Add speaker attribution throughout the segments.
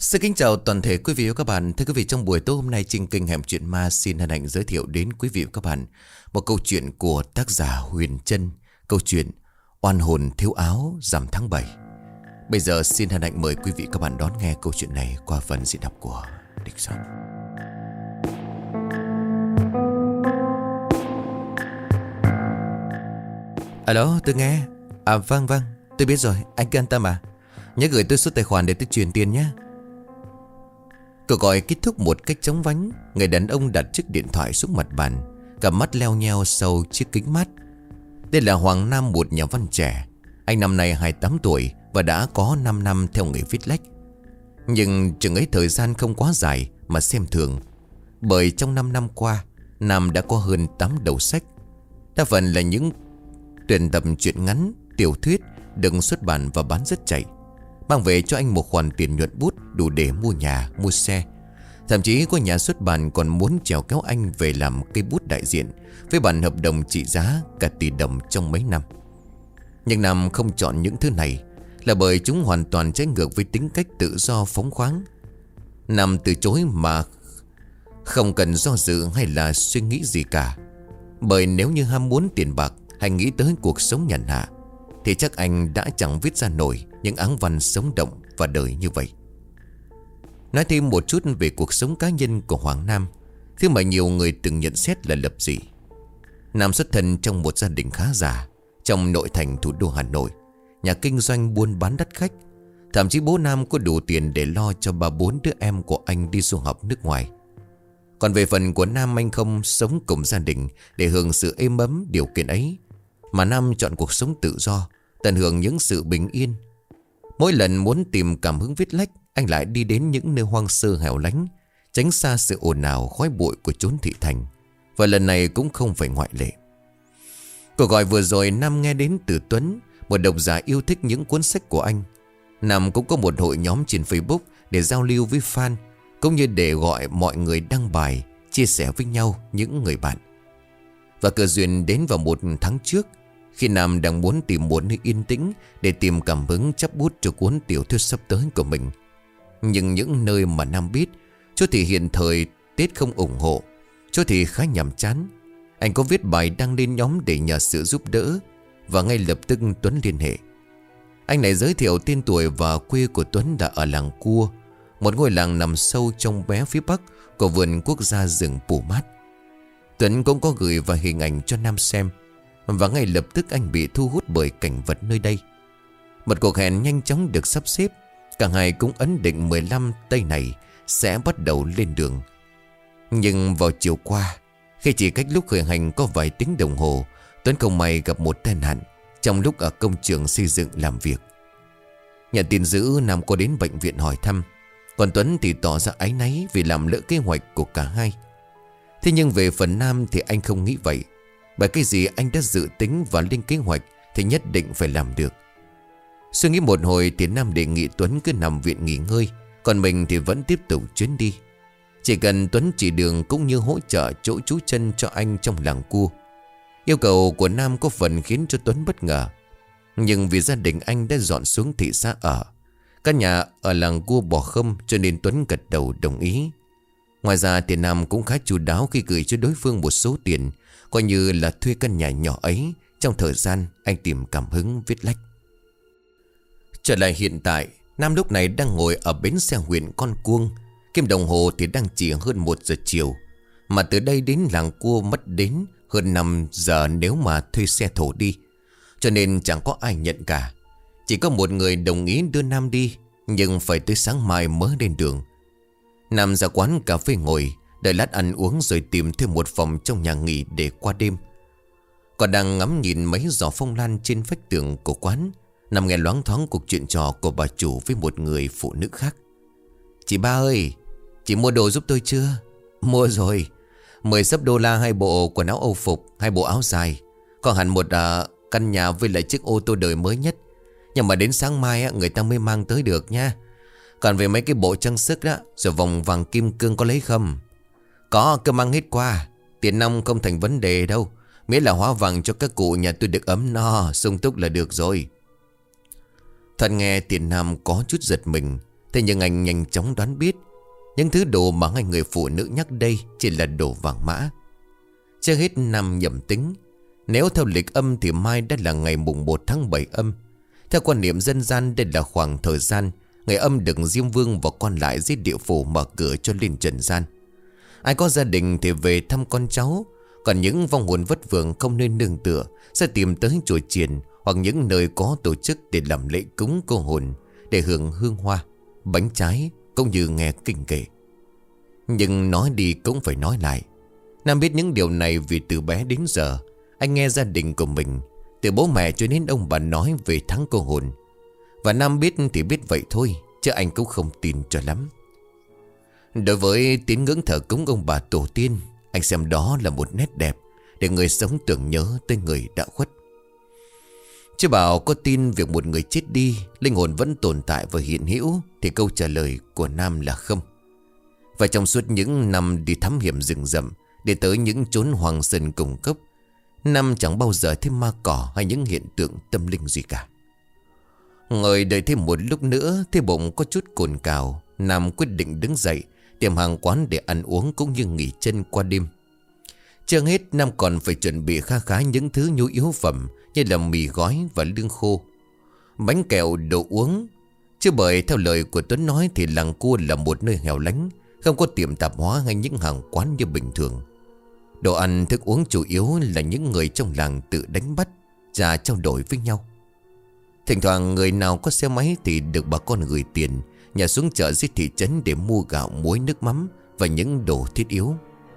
Speaker 1: Xin kính chào toàn thể quý vị và các bạn. Thưa quý vị, trong buổi tối hôm nay trên kênh Hẻm Chuyện Ma xin hân hạnh giới thiệu đến quý vị và các bạn một câu chuyện của tác giả Huyền Trân. Câu chuyện Oan hồn thiếu áo rằm tháng 7. Bây giờ xin hân hạnh mời quý vị và các bạn đón nghe câu chuyện này qua phần diễn đọc của Địch Soạn. Alo, tôi nghe. Vâng, tôi biết rồi, anh cứ an tâm à. Nhớ gửi tôi số tài khoản để tôi chuyển tiền nhé. Cuộc gọi kết thúc một cách chóng vánh. Người đàn ông đặt chiếc điện thoại xuống mặt bàn, cặp mắt leo nheo sau chiếc kính mát. Đây là Hoàng Nam, một nhà văn trẻ. Anh năm nay 28 tuổi và đã có 5 năm theo nghề viết lách. Nhưng chừng ấy thời gian không quá dài mà xem thường. Bởi trong 5 năm qua, Nam đã có hơn 8 đầu sách. Đa phần là những tuyển tập truyện ngắn, tiểu thuyết được xuất bản và bán rất chạy, mang về cho anh một khoản tiền nhuận bút đủ để mua nhà, mua xe. Thậm chí có nhà xuất bản còn muốn chèo kéo anh về làm cây bút đại diện với bản hợp đồng trị giá cả tỷ đồng trong mấy năm. Nhưng Nam không chọn những thứ này là bởi chúng hoàn toàn trái ngược với tính cách tự do phóng khoáng. Nam từ chối mà không cần do dự hay là suy nghĩ gì cả. Bởi nếu như ham muốn tiền bạc hay nghĩ tới cuộc sống nhàn hạ thì chắc anh đã chẳng viết ra nổi những áng văn sống động và đời như vậy. Nói thêm một chút về cuộc sống cá nhân của Hoàng Nam, thứ mà nhiều người từng nhận xét là lập dị. Nam xuất thân trong một gia đình khá giả trong nội thành thủ đô Hà Nội, nhà kinh doanh buôn bán đắt khách. Thậm chí bố Nam có đủ tiền để lo cho 3-4 đứa em của anh đi du học nước ngoài. Còn về phần của Nam, anh không sống cùng gia đình để hưởng sự êm ấm điều kiện ấy, mà Nam chọn cuộc sống tự do, tận hưởng những sự bình yên. Mỗi lần muốn tìm cảm hứng viết lách, anh lại đi đến những nơi hoang sơ hẻo lánh, tránh xa sự ồn ào khói bụi của chốn thị thành. Và lần này cũng không phải ngoại lệ. Cuộc gọi vừa rồi Nam nghe đến từ Tuấn, một độc giả yêu thích những cuốn sách của anh. Nam cũng có một hội nhóm trên Facebook để giao lưu với fan, cũng như để gọi mọi người đăng bài, chia sẻ với nhau những người bạn. Và cơ duyên đến vào một tháng trước, khi Nam đang muốn tìm một nơi yên tĩnh để tìm cảm hứng chắp bút cho cuốn tiểu thuyết sắp tới của mình. Nhưng những nơi mà Nam biết, chỗ thì hiện thời Tết không ủng hộ, chỗ thì khá nhàm chán. Anh có viết bài đăng lên nhóm để nhờ sự giúp đỡ, và ngay lập tức Tuấn liên hệ. Anh này giới thiệu tên tuổi và quê của Tuấn đã ở làng Cua, một ngôi làng nằm sâu trong bé phía bắc của vườn quốc gia rừng Pù Mát. Tuấn cũng có gửi vào hình ảnh cho Nam xem, và ngay lập tức anh bị thu hút bởi cảnh vật nơi đây. Một cuộc hẹn nhanh chóng được sắp xếp. Cả hai cũng ấn định 15 tây này sẽ bắt đầu lên đường. Nhưng vào chiều qua, khi chỉ cách lúc khởi hành có vài tiếng đồng hồ, Tuấn không may gặp một tai nạn trong lúc ở công trường xây dựng làm việc. Nhận tin dữ, Nam có đến bệnh viện hỏi thăm, còn Tuấn thì tỏ ra áy náy vì làm lỡ kế hoạch của cả hai. Thế nhưng về phần Nam thì anh không nghĩ vậy. Bởi cái gì anh đã dự tính và lên kế hoạch thì nhất định phải làm được. Suy nghĩ một hồi thì Nam đề nghị Tuấn cứ nằm viện nghỉ ngơi, còn mình thì vẫn tiếp tục chuyến đi. Chỉ cần Tuấn chỉ đường cũng như hỗ trợ chỗ trú chân cho anh trong làng Cua. Yêu cầu của Nam có phần khiến cho Tuấn bất ngờ. Nhưng vì gia đình anh đã dọn xuống thị xã ở, căn nhà ở làng Cua bỏ không, cho nên Tuấn gật đầu đồng ý. Ngoài ra thì Nam cũng khá chu đáo khi gửi cho đối phương một số tiền, coi như là thuê căn nhà nhỏ ấy trong thời gian anh tìm cảm hứng viết lách. Trở lại hiện tại, Nam lúc này đang ngồi ở bến xe huyện Con Cuông. Kim đồng hồ thì đang chỉ hơn 1 giờ chiều, mà từ đây đến làng Cua mất đến hơn 5 giờ nếu mà thuê xe thổ đi. Cho nên chẳng có ai nhận cả. Chỉ có một người đồng ý đưa Nam đi, nhưng phải tới sáng mai mới lên đường. Nam ra quán cà phê ngồi, đợi lát ăn uống rồi tìm thêm một phòng trong nhà nghỉ để qua đêm. Còn đang ngắm nhìn mấy giỏ phong lan trên vách tường của quán, Nam nghe loáng thoáng cuộc chuyện trò của bà chủ với một người phụ nữ khác. Chị ba ơi, chị mua đồ giúp tôi chưa? Mua rồi. 10 sấp đô la 2 bộ quần áo Âu phục, 2 bộ áo dài, còn hẳn một căn nhà với lại chiếc ô tô đời mới nhất. Nhưng mà đến sáng mai người ta mới mang tới được nha. Còn về mấy cái bộ trang sức đó, rồi vòng vàng kim cương có lấy không? Có, cứ mang hết qua. Tiền nong không thành vấn đề đâu, miễn là hóa vàng cho các cụ nhà tôi được ấm no, sung túc là được rồi. Thuận nghe Tiền Nam có chút giật mình, Thế nhưng anh nhanh chóng đoán biết những thứ đồ mà hai người phụ nữ nhắc đây chỉ là đồ vàng mã. Chưa hết Nam nhầm tính. Nếu theo lịch âm thì mai đã là ngày mùng 1 tháng 7 âm. Theo quan niệm dân gian, đây là khoảng thời gian ngày âm được Diêm Vương và quan lại dưới địa phủ mở cửa cho lên trần gian. Ai có gia đình thì về thăm con cháu, còn những vong hồn vất vưởng không nên nương tựa sẽ tìm tới chùa chiền hoặc những nơi có tổ chức để làm lễ cúng cô hồn, để hưởng hương hoa, bánh trái cũng như nghe kinh kệ. Nhưng nói đi cũng phải nói lại, Nam biết những điều này vì từ bé đến giờ anh nghe gia đình của mình, từ bố mẹ cho đến ông bà nói về tháng cô hồn. Và Nam biết thì biết vậy thôi, chứ anh cũng không tin cho lắm. Đối với tín ngưỡng thờ cúng ông bà tổ tiên, anh xem đó là một nét đẹp để người sống tưởng nhớ tới người đã khuất. Chứ bảo có tin việc một người chết đi, linh hồn vẫn tồn tại và hiện hữu, thì câu trả lời của Nam là không. Và trong suốt những năm đi thám hiểm rừng rậm, để tới những chốn hoang sơn cùng cấp, Nam chẳng bao giờ thấy ma cỏ hay những hiện tượng tâm linh gì cả. Ngồi đợi thêm một lúc nữa, thấy bụng có chút cồn cào, Nam quyết định đứng dậy tìm hàng quán để ăn uống cũng như nghỉ chân qua đêm. Chưa hết, Nam còn phải chuẩn bị kha khá những thứ nhu yếu phẩm như là mì gói và lương khô, bánh kẹo, đồ uống. Chứ bởi theo lời của Tuấn nói thì làng Cua là một nơi hẻo lánh, không có tiệm tạp hóa hay những hàng quán như bình thường. Đồ ăn thức uống chủ yếu là những người trong làng tự đánh bắt và trao đổi với nhau. Thỉnh thoảng người nào có xe máy thì được bà con gửi tiền nhà xuống chợ dưới thị trấn để mua gạo, muối, nước mắm và những đồ thiết yếu.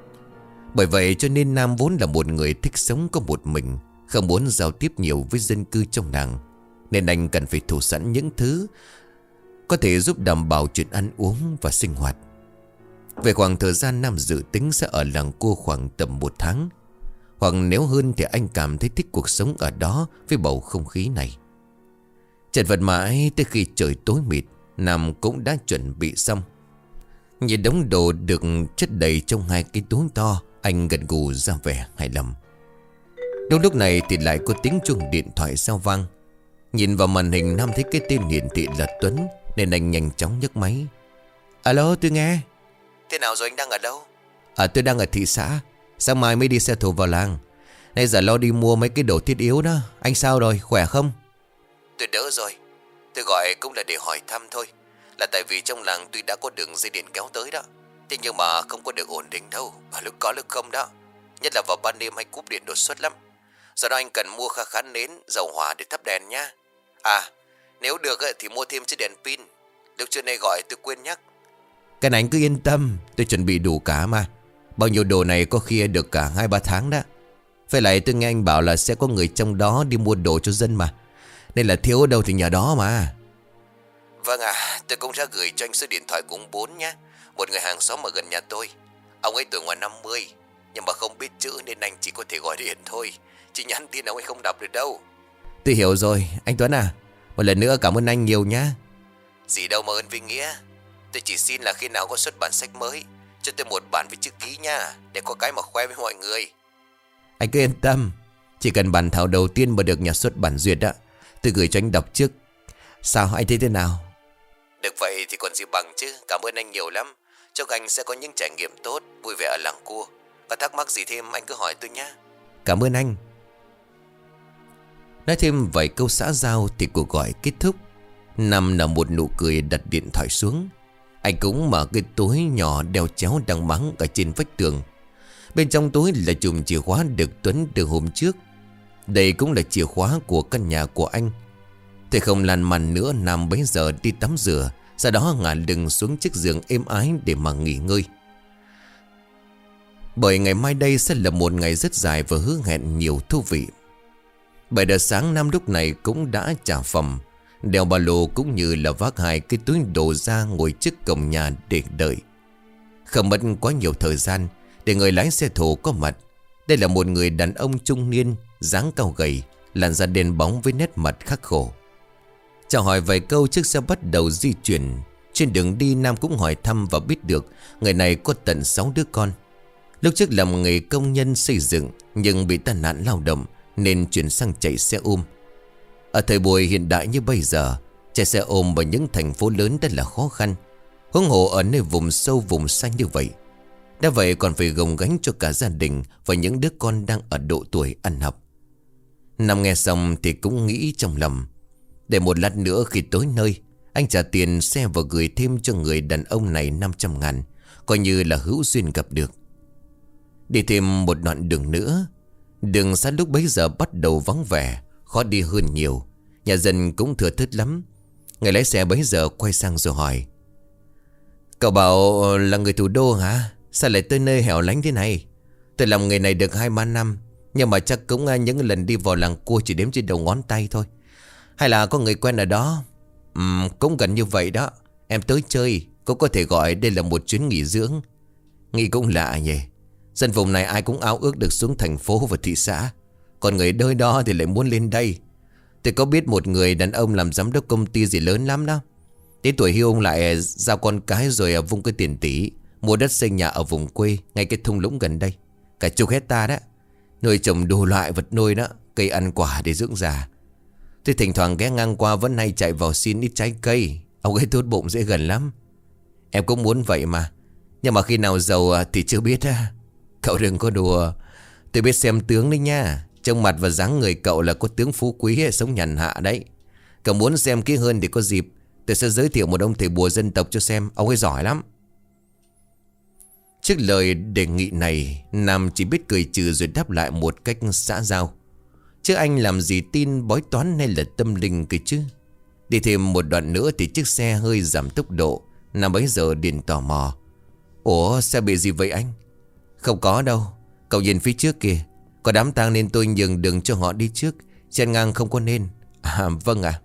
Speaker 1: Bởi vậy cho nên Nam vốn là một người thích sống có một mình, không muốn giao tiếp nhiều với dân cư trong làng, nên anh cần phải thủ sẵn những thứ có thể giúp đảm bảo chuyện ăn uống và sinh hoạt. Về khoảng thời gian Nam dự tính sẽ ở làng Cua khoảng tầm 1 tháng, hoặc nếu hơn thì anh cảm thấy thích cuộc sống ở đó với bầu không khí này. Chật vật mãi tới khi trời tối mịt, Nam cũng đã chuẩn bị xong. Nhìn đống đồ được chất đầy trong 2 cái túi to, anh gật gù ra vẻ hài lòng. Đúng lúc này thì lại có tiếng chuông điện thoại reo vang. Nhìn vào màn hình, Nam thấy cái tên hiển thị là Tuấn, nên anh nhanh chóng nhấc máy. Alo, tôi nghe. Thế nào rồi, anh đang ở đâu? Tôi đang ở thị xã, sáng mai mới đi xe thồ vào làng. Nãy giờ lo đi mua mấy cái đồ thiết yếu đó. Anh sao rồi, khỏe không? Tôi đỡ rồi. Tôi gọi cũng là để hỏi thăm thôi. Là tại vì trong làng tuy đã có đường dây điện kéo tới đó, thế nhưng mà không có được ổn định đâu, lúc có lúc không đó. Nhất là vào ban đêm hay cúp điện đột xuất lắm. Do đó anh cần mua khá khá nến, dầu hỏa để thắp đèn nhá. Nếu được thì mua thêm chiếc đèn pin. Lúc trưa nay gọi tôi quên nhắc. Cái này anh cứ yên tâm, tôi chuẩn bị đủ cả mà. Bao nhiêu đồ này có khi được cả 2-3 tháng đó. Phải lại tôi nghe anh bảo là sẽ có người trong đó đi mua đồ cho dân mà, nên là thiếu ở đâu thì nhờ đó mà. Vâng tôi cũng đã gửi cho anh số điện thoại của ông Bốn nhé, một người hàng xóm ở gần nhà tôi. Ông ấy tuổi ngoài 50, nhưng mà không biết chữ nên anh chỉ có thể gọi điện thôi, chứ nhắn tin ông ấy không đọc được đâu. Tôi hiểu rồi, anh Tuấn à. Một lần nữa cảm ơn anh nhiều nhá. Gì đâu mà ơn Vinh Nghĩa. Tôi chỉ xin là khi nào có xuất bản sách mới, cho tôi một bản với chữ ký nha, để có cái mà khoe với mọi người. Anh cứ yên tâm, chỉ cần bản thảo đầu tiên mà được nhà xuất bản duyệt đó, tôi gửi cho anh đọc trước. Sao, anh thấy thế nào? Được vậy thì còn gì bằng chứ. Cảm ơn anh nhiều lắm. Chúc anh sẽ có những trải nghiệm tốt, vui vẻ ở làng Cua. Có thắc mắc gì thêm anh cứ hỏi tôi nhé. Cảm ơn anh. Nói thêm vài câu xã giao thì cuộc gọi kết thúc. Nam nở một nụ cười đặt điện thoại xuống. Anh cũng mở cái túi nhỏ đeo chéo đang mắng ở trên vách tường. Bên trong túi là chùm chìa khóa được Tuấn từ hôm trước. Đây cũng là chìa khóa của căn nhà của anh. Thế không lăn màn nữa, Nam bấy giờ đi tắm rửa, sau đó ngả lưng xuống chiếc giường êm ái để mà nghỉ ngơi. Bởi ngày mai đây sẽ là một ngày rất dài và hứa hẹn nhiều thú vị. 7 giờ sáng Nam lúc này cũng đã trả phòng, đeo ba lô cũng như là vác 2 cái túi đồ ra ngồi trước cổng nhà để đợi. Không mất quá nhiều thời gian để người lái xe thổ có mặt. Đây là một người đàn ông trung niên, dáng cao gầy, làn da đen bóng với nét mặt khắc khổ. Chào hỏi vài câu chiếc xe bắt đầu di chuyển. Trên đường đi Nam cũng hỏi thăm và biết được người này có tận 6 đứa con. Lúc trước làm nghề công nhân xây dựng, nhưng bị tai nạn lao động nên chuyển sang chạy xe ôm. Ở thời buổi hiện đại như bây giờ, Chạy xe ôm vào những thành phố lớn rất là khó khăn, huống hồ ở nơi vùng sâu vùng xa như vậy. Đã vậy còn phải gồng gánh cho cả gia đình và những đứa con đang ở độ tuổi ăn học. Nam nghe xong thì cũng nghĩ trong lòng, để một lát nữa khi tối nơi, anh trả tiền xe và gửi thêm cho người đàn ông này 500 ngàn, coi như là hữu duyên gặp được. Đi thêm một đoạn đường nữa, đường xa lúc bấy giờ bắt đầu vắng vẻ, khó đi hơn nhiều. Nhà dân cũng thừa thớt lắm. Người lái xe bấy giờ quay sang rồi hỏi: "Cậu bảo là người thủ đô hả? Sao lại tới nơi hẻo lánh thế này? Tôi làm nghề này được 2-3 năm, nhưng mà chắc cũng những lần đi vào làng cua chỉ đếm trên đầu ngón tay thôi. Hay là có người quen ở đó?" Cũng gần như vậy đó. Em tới chơi, cũng có thể gọi đây là một chuyến nghỉ dưỡng. Nghĩ cũng lạ nhỉ. Dân vùng này ai cũng ao ước được xuống thành phố và thị xã, còn người nơi đó thì lại muốn lên đây. Tôi có biết một người đàn ông làm giám đốc công ty gì lớn lắm đó. Đến tuổi hưu ông lại giao con cái rồi vung cái tiền tỷ mua đất xây nhà ở vùng quê, ngay cái thung lũng gần đây, cả chục hecta đó. Nuôi trồng đủ loại vật nuôi đó, cây ăn quả để dưỡng già. Tôi thỉnh thoảng ghé ngang qua vẫn hay chạy vào xin ít trái cây. Ông ấy tốt bụng dễ gần lắm. Em cũng muốn vậy mà, nhưng mà khi nào giàu thì chưa biết á. Cậu đừng có đùa. Tôi biết xem tướng đấy nha. Trông mặt và dáng người cậu là có tướng phú quý, sống nhàn hạ đấy. Cậu muốn xem kỹ hơn thì có dịp tôi sẽ giới thiệu một ông thầy bùa dân tộc cho xem. Ông ấy giỏi lắm. Trước lời đề nghị này, Nam chỉ biết cười trừ rồi đáp lại một cách xã giao. Chứ anh làm gì tin bói toán hay là tâm linh cơ chứ. Đi thêm một đoạn nữa thì chiếc xe hơi giảm tốc độ. Nam bấy giờ liền tò mò: "Ủa xe bị gì vậy anh?" "Không có đâu. Cậu nhìn phía trước kìa, có đám tang nên tôi nhường đường cho họ đi trước. Chen ngang không có nên." "À vâng ạ."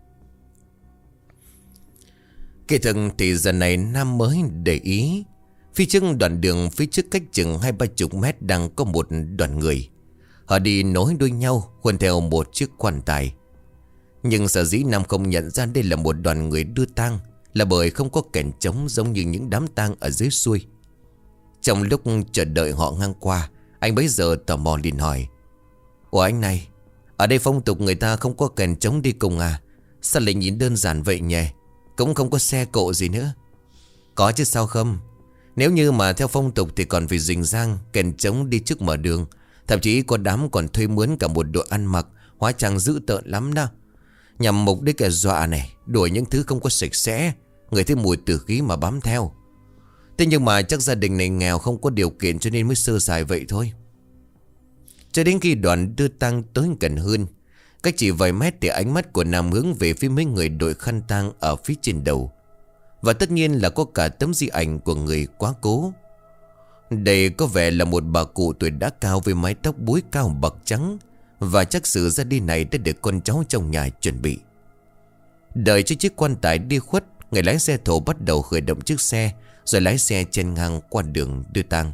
Speaker 1: Kỳ thực thì giờ này Nam mới để ý, phía trước đoạn đường phía trước cách chừng 20-30 mét đang có một đoàn người. Họ đi nối đuôi nhau khuân theo một chiếc quan tài. Nhưng sở dĩ Nam không nhận ra đây là một đoàn người đưa tang là bởi không có kèn trống giống như những đám tang ở dưới xuôi. Trong lúc chờ đợi họ ngang qua, anh bấy giờ tò mò liền hỏi: "Ủa anh này, ở đây phong tục người ta không có kèn trống đi cùng à? Sao lại nhìn đơn giản vậy nhỉ? Cũng không có xe cộ gì nữa." "Có chứ sao không. Nếu như mà theo phong tục thì còn phải rình rang kèn trống đi trước mở đường. Thậm chí có đám còn thuê mướn cả một đội ăn mặc hóa trang dữ tợn lắm đó, nhằm mục đích dọa này, đuổi những thứ không có sạch sẽ, người thấy mùi tử khí mà bám theo. Thế nhưng mà chắc gia đình này nghèo không có điều kiện cho nên mới sơ sài vậy thôi." Cho đến khi đoàn đưa tang tới gần hơn, cách chỉ vài mét thì ánh mắt của Nam hướng về phía mấy người đội khăn tang ở phía trên đầu. Và tất nhiên là có cả tấm di ảnh của người quá cố. Đây có vẻ là một bà cụ tuổi đã cao với mái tóc búi cao bạc trắng, và chắc sự ra đi này đã được con cháu trong nhà chuẩn bị. Đợi cho chiếc quan tài đi khuất, người lái xe thổ bắt đầu khởi động chiếc xe, rồi lái xe chen ngang qua đường đưa tang.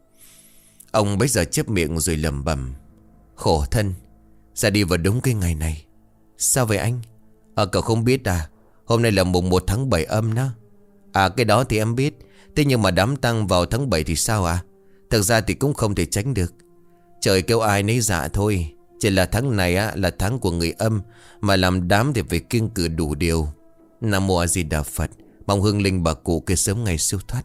Speaker 1: Ông bấy giờ chép miệng rồi lẩm bẩm: "Khổ thân, ra đi vào đúng cái ngày này." "Sao vậy anh?" Cậu không biết à? Hôm nay là mùng 1 tháng 7 âm đó." "À cái đó thì em biết. Thế nhưng mà đám tang vào tháng 7 thì sao à?" "Thực ra thì cũng không thể tránh được. Trời kêu ai nấy dạ thôi. Chỉ là tháng này là tháng của người âm, mà làm đám thì phải kiêng cử đủ điều. Nam Mô A Di Đà Phật, mong hương linh bà cụ kia sớm ngày siêu thoát."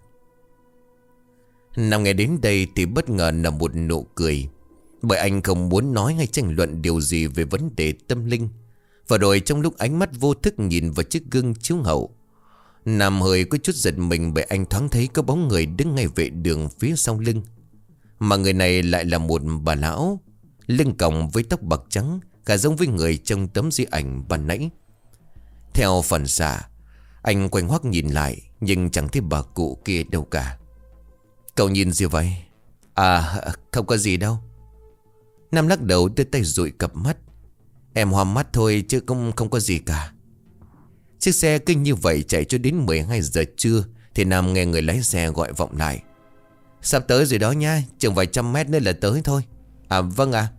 Speaker 1: Nam nghe đến đây thì bất ngờ nở một nụ cười, bởi anh không muốn nói hay tranh luận điều gì về vấn đề tâm linh. Và rồi trong lúc ánh mắt vô thức nhìn vào chiếc gương chiếu hậu, Nam hơi có chút giật mình bởi anh thoáng thấy có bóng người đứng ngay vệ đường phía sau lưng. Mà người này lại là một bà lão, lưng còng với tóc bạc trắng, cả giống với người trong tấm di ảnh ban nãy. Theo phản xạ, anh quay hoắc nhìn lại, nhưng chẳng thấy bà cụ kia đâu cả. "Cậu nhìn gì vậy?" "À không có gì đâu." Nam lắc đầu đưa tay dụi cặp mắt: "Em hoa mắt thôi chứ không có gì cả." Chiếc xe kinh như vậy chạy cho đến 12 giờ trưa thì Nam nghe người lái xe gọi vọng lại: "Sắp tới rồi đó nha, chừng vài trăm mét nữa là tới thôi." "À vâng ạ."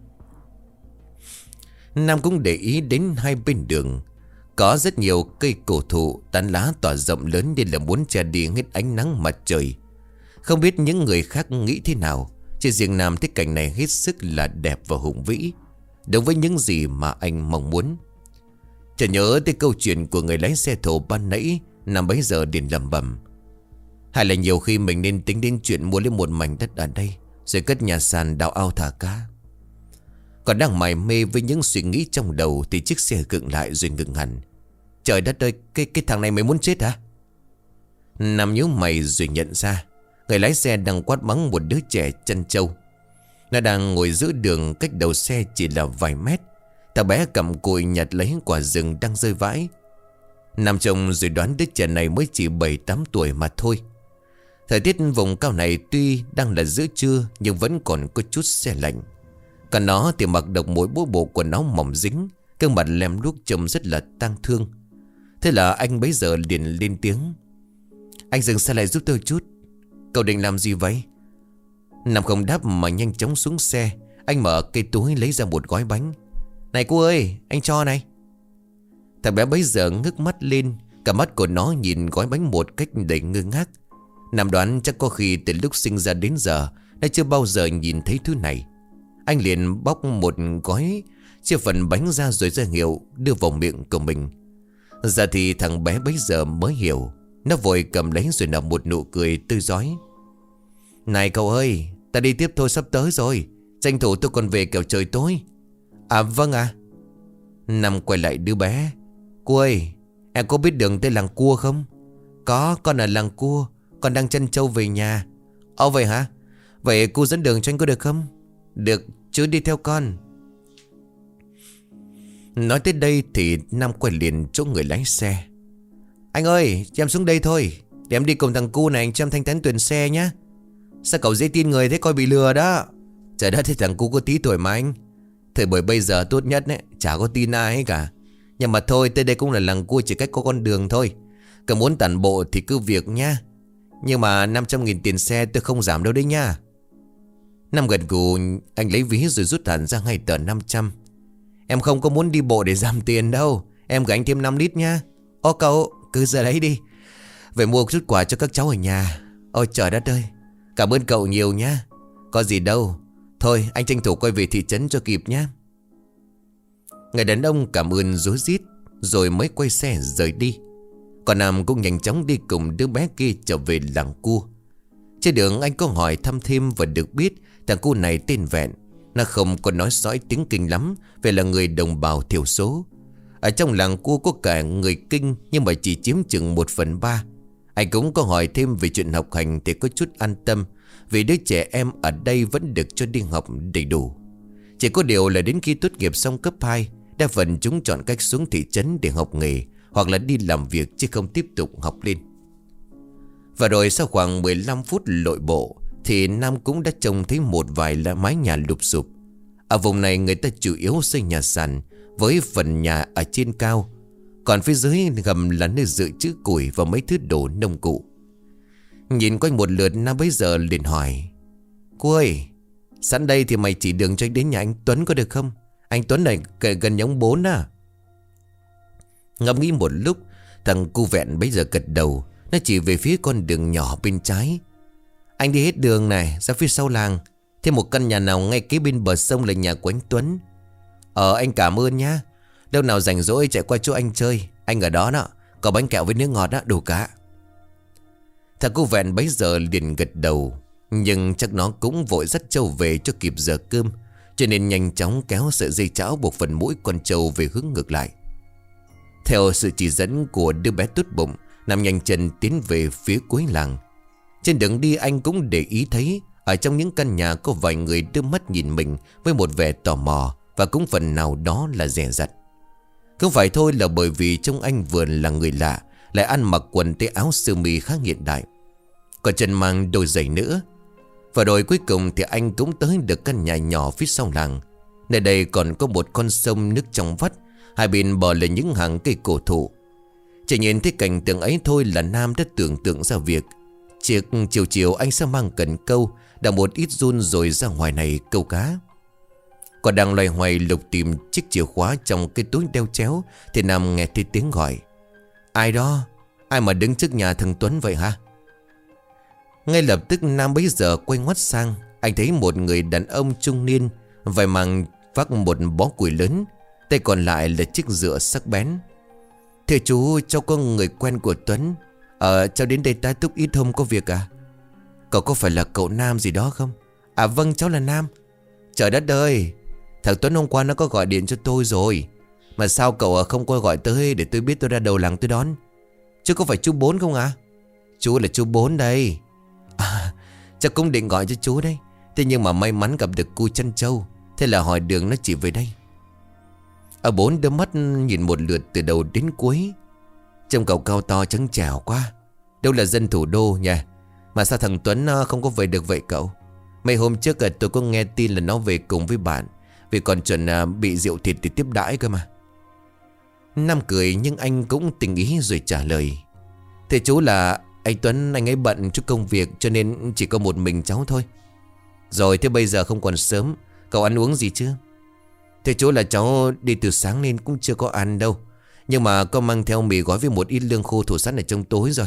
Speaker 1: Nam cũng để ý đến hai bên đường có rất nhiều cây cổ thụ, tán lá tỏa rộng lớn nên là muốn che đi hết ánh nắng mặt trời. Không biết những người khác nghĩ thế nào, chỉ riêng Nam thấy cảnh này hết sức là đẹp và hùng vĩ, đúng với những gì mà anh mong muốn. Chợt nhớ tới câu chuyện của người lái xe thổ ban nãy. Nam bấy giờ liền lẩm bẩm, hay là nhiều khi mình nên tính đến chuyện mua lên một mảnh đất ở đây, rồi cất nhà sàn đào ao thả cá. Còn đang mải mê với những suy nghĩ trong đầu thì chiếc xe khựng lại rồi ngừng hẳn. Trời đất ơi, cái thằng này mày muốn chết hả? Nam nhíu mày rồi nhận ra người lái xe đang quát mắng một đứa trẻ chân trâu. Nó đang ngồi giữa đường, cách đầu xe chỉ là vài mét. Thằng bé cầm cùi nhặt lấy quả rừng đang rơi vãi. Nam trông rồi đoán đứa trẻ này mới chỉ 7-8 tuổi mà thôi. Thời tiết vùng cao này tuy đang là giữa trưa nhưng vẫn còn có chút se lạnh. Còn nó thì mặc độc mỗi bộ quần áo mỏng dính, gương mặt lem luốc trông rất là tang thương. Thế là anh bấy giờ liền lên tiếng, anh dừng xe lại giúp tôi chút. Cậu định làm gì vậy? Nam không đáp mà nhanh chóng xuống xe. Anh mở cây túi lấy ra một gói bánh. Này cô ơi, anh cho này. Thằng bé bấy giờ ngước mắt lên. Cả mắt của nó nhìn gói bánh một cách đầy ngơ ngác. Nam đoán chắc có khi từ lúc sinh ra đến giờ đã chưa bao giờ nhìn thấy thứ này. Anh liền bóc một gói, chia phần bánh ra rồi ra hiệu đưa vào miệng của mình. Giờ thì thằng bé bấy giờ mới hiểu. Nó vội cầm lấy rồi nở một nụ cười tươi rói. Này cậu ơi, ta đi tiếp thôi, sắp tới rồi. Tranh thủ tôi còn về kẻo trời tối. À vâng ạ. Nam quay lại đứa bé. Cô ơi, em có biết đường tới làng Cua không? Có, con ở làng Cua. Con đang chân trâu về nhà. Ồ vậy hả? Vậy cô dẫn đường cho anh có được không? Được, chứ đi theo con. Nói tới đây thì Nam quay liền chỗ người lái xe. Anh ơi, cho em xuống đây thôi. Để em đi cùng thằng cu này, anh cho em thanh toán tiền xe nhé. Sao cậu dễ tin người thế, coi bị lừa đó. Trời đất, thì thằng cu có tí tuổi mà anh. Thời buổi bây giờ tốt nhất ấy, chả có tin ai hết cả. Nhưng mà thôi, tới đây cũng là làng Cua, chỉ cách có con đường thôi. Cậu muốn tản bộ thì cứ việc nha. Nhưng mà 500.000 tiền xe tôi không giảm đâu đấy nha. Nam gật gù, anh lấy ví rồi rút hẳn ra ngay tờ 500. Em không có muốn đi bộ để giảm tiền đâu. Em gửi anh thêm 5 lít nha. Ô cậu, cứ ra đấy đi. Về mua chút quà cho các cháu ở nhà. Ôi trời đất ơi, cảm ơn cậu nhiều nhá. Có gì đâu. Thôi anh tranh thủ quay về thị trấn cho kịp nhá. Người đàn ông cảm ơn rối rít rồi mới quay xe rời đi. Còn Nam cũng nhanh chóng đi cùng đứa bé kia trở về làng Cua. Trên đường anh có hỏi thăm thêm và được biết thằng cu này tên Vẹn. Nó không có nói sõi tiếng Kinh lắm, về là người đồng bào thiểu số. Ở trong làng Cua có cả người Kinh nhưng mà chỉ chiếm chừng 1/3. Anh cũng có hỏi thêm về chuyện học hành thì có chút an tâm, vì đứa trẻ em ở đây vẫn được cho đi học đầy đủ. Chỉ có điều là đến khi tốt nghiệp xong cấp 2, đa phần chúng chọn cách xuống thị trấn để học nghề hoặc là đi làm việc chứ không tiếp tục học lên. Và rồi sau khoảng 15 phút lội bộ thì Nam cũng đã trông thấy một vài là mái nhà lụp xụp. Ở vùng này người ta chủ yếu xây nhà sàn với phần nhà ở trên cao, còn phía dưới gầm là nơi dự trữ củi và mấy thứ đồ nông cụ. Nhìn quanh một lượt, Nam bấy giờ liền hỏi: Cô ơi, sẵn đây thì mày chỉ đường cho anh đến nhà anh Tuấn có được không? Anh Tuấn này gần nhóm 4 à. Ngẫm nghĩ một lúc, thằng cu Vẹn bấy giờ gật đầu. Nó chỉ về phía con đường nhỏ bên trái. Anh đi hết đường này ra phía sau làng, thêm một căn nhà nào ngay kế bên bờ sông là nhà của anh Tuấn. Anh cảm ơn nhá. Đâu nào rảnh rỗi chạy qua chỗ anh chơi. Anh ở đó đó, có bánh kẹo với nước ngọt đó, đủ cả. Thằng cu Vẹn bấy giờ liền gật đầu. Nhưng chắc nó cũng vội dắt trâu về cho kịp giờ cơm, cho nên nhanh chóng kéo sợi dây chảo buộc phần mũi con trâu về hướng ngược lại. Theo sự chỉ dẫn của đứa bé tốt bụng, Nam nhanh chân tiến về phía cuối làng. Trên đường đi anh cũng để ý thấy ở trong những căn nhà có vài người đưa mắt nhìn mình với một vẻ tò mò, và cũng phần nào đó là dè dặt. Không phải thôi là bởi vì trông anh vừa là người lạ, lại ăn mặc quần tây áo sơ mi khá hiện đại, còn chân mang đôi giày nữa. Và rồi cuối cùng thì anh cũng tới được căn nhà nhỏ phía sau làng. Nơi đây còn có một con sông nước trong vắt, hai bên bờ là những hàng cây cổ thụ. Chỉ nhìn thấy cảnh tượng ấy thôi là Nam đã tưởng tượng ra việc chiều chiều anh sẽ mang cần câu, đặt một ít giun rồi ra ngoài này câu cá. Còn đang loay hoay lục tìm chiếc chìa khóa trong cái túi đeo chéo thì Nam nghe thấy tiếng gọi: Ai đó? Ai mà đứng trước nhà thằng Tuấn vậy hả? Ngay lập tức Nam bấy giờ quay ngoắt sang. Anh thấy một người đàn ông trung niên, vai mang vác một bó củi lớn, tay còn lại là chiếc dựa sắc bén. Thưa chú, cháu có người quen của Tuấn. Cháu đến đây tá túc ít hôm có việc à? Cậu có phải là cậu Nam gì đó không? À vâng, cháu là Nam. Trời đất ơi, thằng Tuấn hôm qua nó có gọi điện cho tôi rồi. Mà sao cậu không có gọi tới để tôi biết tôi ra đầu làng tôi đón? Chứ có phải chú Bốn không à? Chú là chú Bốn đây. À, chắc cũng định gọi cho chú đấy. Thế nhưng mà may mắn gặp được cô Trân Châu. Thế là hỏi đường nó chỉ về đây. Ở Bốn đưa mắt nhìn một lượt từ đầu đến cuối. Trông cậu cao to trắng trẻo quá. Đâu là dân thủ đô nha. Mà sao thằng Tuấn không có về được vậy cậu? Mấy hôm trước tôi có nghe tin là nó về cùng với bạn. Vì còn chuẩn bị rượu thịt để tiếp đãi cơ mà. Nam cười nhưng anh cũng tình ý rồi trả lời. Thế chú là anh Tuấn, anh ấy bận chút công việc cho nên chỉ có một mình cháu thôi. Rồi thế bây giờ không còn sớm, cậu ăn uống gì chưa? Thế chú là cháu đi từ sáng nên cũng chưa có ăn đâu. Nhưng mà có mang theo mì gói với một ít lương khô thủ sẵn ở trong tối rồi.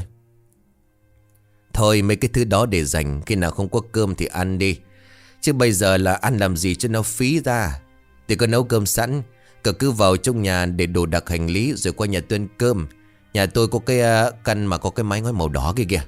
Speaker 1: Thôi mấy cái thứ đó để dành, khi nào không có cơm thì ăn đi. Chứ bây giờ là ăn làm gì cho nó phí ra. Thì có nấu cơm sẵn, cậu cứ vào trong nhà để đồ đặt hành lý rồi qua nhà tôi ăn cơm. Nhà tôi có cái căn mà có cái mái ngói màu đỏ kia kìa.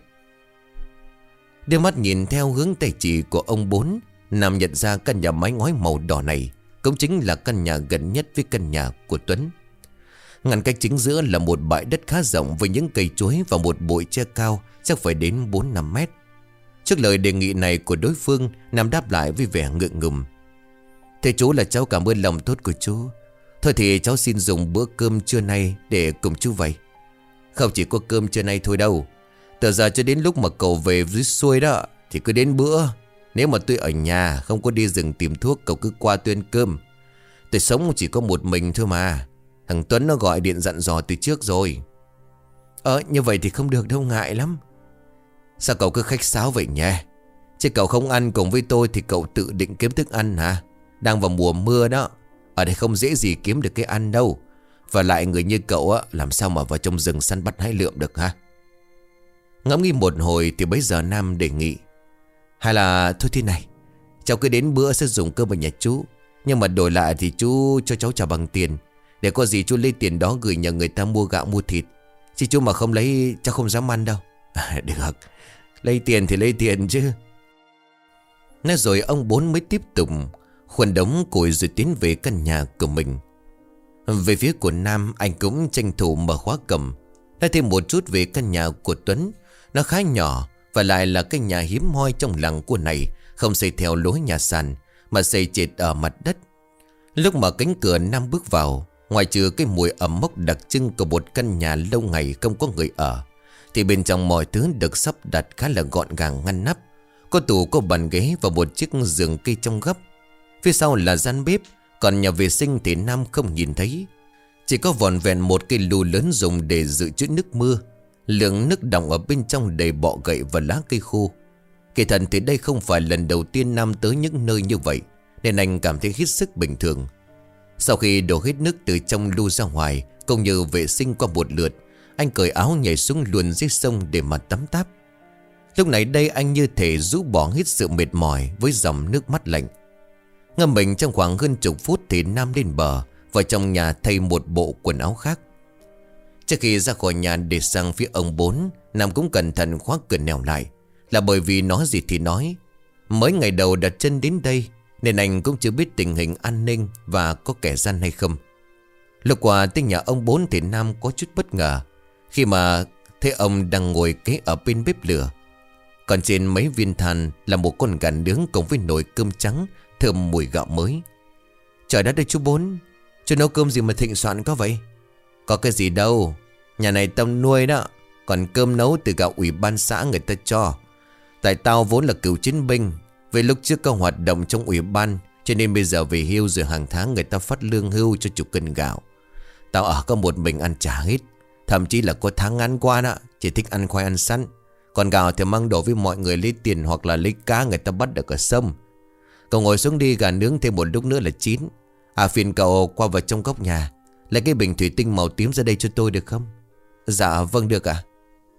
Speaker 1: Đưa mắt nhìn theo hướng tay chỉ của ông Bốn, Nam nhận ra căn nhà mái ngói màu đỏ này cũng chính là căn nhà gần nhất với căn nhà của Tuấn. Ngăn cách chính giữa là một bãi đất khá rộng với những cây chuối và một bụi tre cao chắc phải đến 4-5 mét. Trước lời đề nghị này của đối phương, Nam đáp lại với vẻ ngượng ngùng. Thưa chú là cháu cảm ơn lòng tốt của chú. Thôi thì cháu xin dùng bữa cơm trưa nay để cùng chú vậy. Không chỉ có cơm trưa nay thôi đâu. Từ giờ cho đến lúc mà cậu về dưới xuôi đó thì cứ đến bữa. Nếu mà tôi ở nhà không có đi rừng tìm thuốc, cậu cứ qua tôi ăn cơm. Tôi sống chỉ có một mình thôi mà. Thằng Tuấn nó gọi điện dặn dò từ trước rồi. Như vậy thì không được đâu, ngại lắm. Sao cậu cứ khách sáo vậy nhỉ? Chứ cậu không ăn cùng với tôi thì cậu tự định kiếm thức ăn hả? Đang vào mùa mưa đó. Ở đây không dễ gì kiếm được cái ăn đâu. Và lại người như cậu á, làm sao mà vào trong rừng săn bắt hái lượm được hả? Ngẫm nghĩ một hồi thì bấy giờ Nam đề nghị. Hay là thôi thế này, cháu cứ đến bữa sẽ dùng cơm ở nhà chú. Nhưng mà đổi lại thì chú cho cháu trả bằng tiền. Để có gì chú lấy tiền đó gửi nhờ người ta mua gạo mua thịt. Chứ chú mà không lấy cháu không dám ăn đâu. Được, lấy tiền thì lấy tiền chứ. Nói rồi ông Bốn mới tiếp tục khuân đống củi rồi tiến về căn nhà của mình. Về phía của Nam, anh cũng tranh thủ mở khóa cầm, nói thêm một chút về căn nhà của Tuấn. Nó khá nhỏ và lại là cái nhà hiếm hoi trong làng của này. Không xây theo lối nhà sàn mà xây trệt ở mặt đất. Lúc mà cánh cửa Nam bước vào, ngoài trừ cái mùi ẩm mốc đặc trưng của một căn nhà lâu ngày không có người ở, thì bên trong mọi thứ được sắp đặt khá là gọn gàng ngăn nắp. Có tủ, có bàn ghế và một chiếc giường cây trong góc. Phía sau là gian bếp. Còn nhà vệ sinh thì Nam không nhìn thấy. Chỉ có vỏn vẹn một cây lu lớn dùng để dự trữ nước mưa. Lượng nước đọng ở bên trong đầy bọ gậy và lá cây khô. Kỳ thật thì đây không phải lần đầu tiên Nam tới những nơi như vậy, nên anh cảm thấy hết sức bình thường. Sau khi đổ hết nước từ trong lu ra ngoài, cũng như vệ sinh qua một lượt, anh cởi áo nhảy xuống luồn dưới sông để mà tắm táp. Lúc này đây anh như thể rũ bỏ hết sự mệt mỏi với dòng nước mắt lạnh. Ngâm mình trong khoảng hơn chục phút thì Nam lên bờ, vào trong nhà thay một bộ quần áo khác. Trước khi ra khỏi nhà để sang phía ông Bốn, Nam cũng cẩn thận khóa cửa nẻo lại. Là bởi vì nói gì thì nói, mới ngày đầu đặt chân đến đây nên anh cũng chưa biết tình hình an ninh và có kẻ gian hay không. Lúc qua tới nhà ông Bốn thì Nam có chút bất ngờ khi mà thấy ông đang ngồi kế ở bên bếp lửa. Còn trên mấy viên than là một con gà nướng cùng với nồi cơm trắng thơm mùi gạo mới. Trời đất ơi chú Bốn, chú nấu cơm gì mà thịnh soạn có vậy? Có cái gì đâu, nhà này tao nuôi đó. Còn cơm nấu từ gạo ủy ban xã người ta cho. Tại tao vốn là cựu chiến binh, về lúc trước có hoạt động trong ủy ban, cho nên bây giờ về hưu rồi hàng tháng người ta phát lương hưu cho chục cân gạo. Tao ở có một mình ăn chả hết. Thậm chí là có tháng ăn qua đó chỉ thích ăn khoai ăn sắn. Còn gạo thì mang đổ với mọi người lấy tiền hoặc là lấy cá người ta bắt được ở sông. Cậu ngồi xuống đi, gà nướng thêm một lúc nữa là chín. Phiền cậu qua vào trong góc nhà lấy cái bình thủy tinh màu tím ra đây cho tôi được không? Dạ vâng được ạ.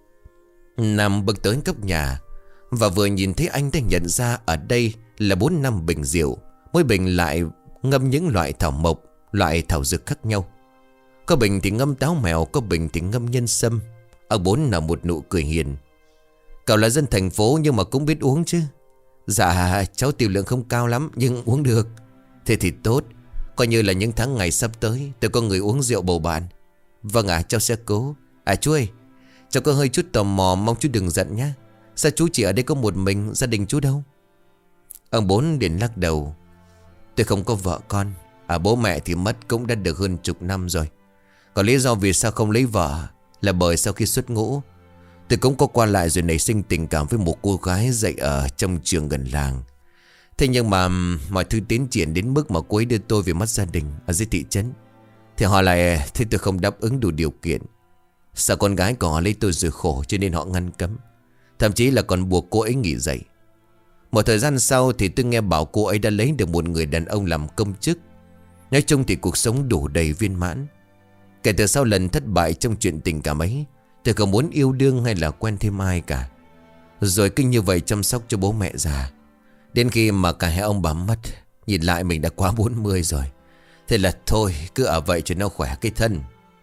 Speaker 1: Nam bước tới góc nhà và vừa nhìn thấy anh đã nhận ra ở đây là 4-5 bình rượu. Mỗi bình lại ngâm những loại thảo mộc, loại thảo dược khác nhau. Có bình thì ngâm táo mèo, có bình thì ngâm nhân sâm. Ông Bốn nở một nụ cười hiền. Cậu là dân thành phố nhưng mà cũng biết uống chứ? Dạ cháu tiểu lượng không cao lắm nhưng uống được. Thế thì tốt. Coi như là những tháng ngày sắp tới tôi có người uống rượu bầu bạn. Vâng ạ, cháu sẽ cố. À chú ơi, cháu có hơi chút tò mò, mong chú đừng giận nhé. Sao chú chỉ ở đây có một mình, gia đình chú đâu? Ông Bốn liền lắc đầu. Tôi không có vợ con. Bố mẹ thì mất cũng đã được hơn chục năm rồi. Còn lý do vì sao không lấy vợ là bởi sau khi xuất ngũ, tôi cũng có qua lại rồi nảy sinh tình cảm với một cô gái dạy ở trong trường gần làng. Thế nhưng mà mọi thứ tiến triển đến mức mà cô ấy đưa tôi về mắt gia đình ở dưới thị trấn. Thì họ lại thấy tôi không đáp ứng đủ điều kiện. Sợ con gái của họ lấy tôi rồi khổ cho nên họ ngăn cấm. Thậm chí là còn buộc cô ấy nghỉ dạy. Một thời gian sau thì tôi nghe bảo cô ấy đã lấy được một người đàn ông làm công chức. Nói chung thì cuộc sống đủ đầy viên mãn. Kể từ sau lần thất bại trong chuyện tình cảm ấy, tôi không muốn yêu đương hay là quen thêm ai cả. Rồi cứ như vậy chăm sóc cho bố mẹ già. Đến khi mà cả hai ông bà mất, nhìn lại mình đã quá 40 rồi. Thế là thôi, cứ ở vậy cho nó khỏe cái thân.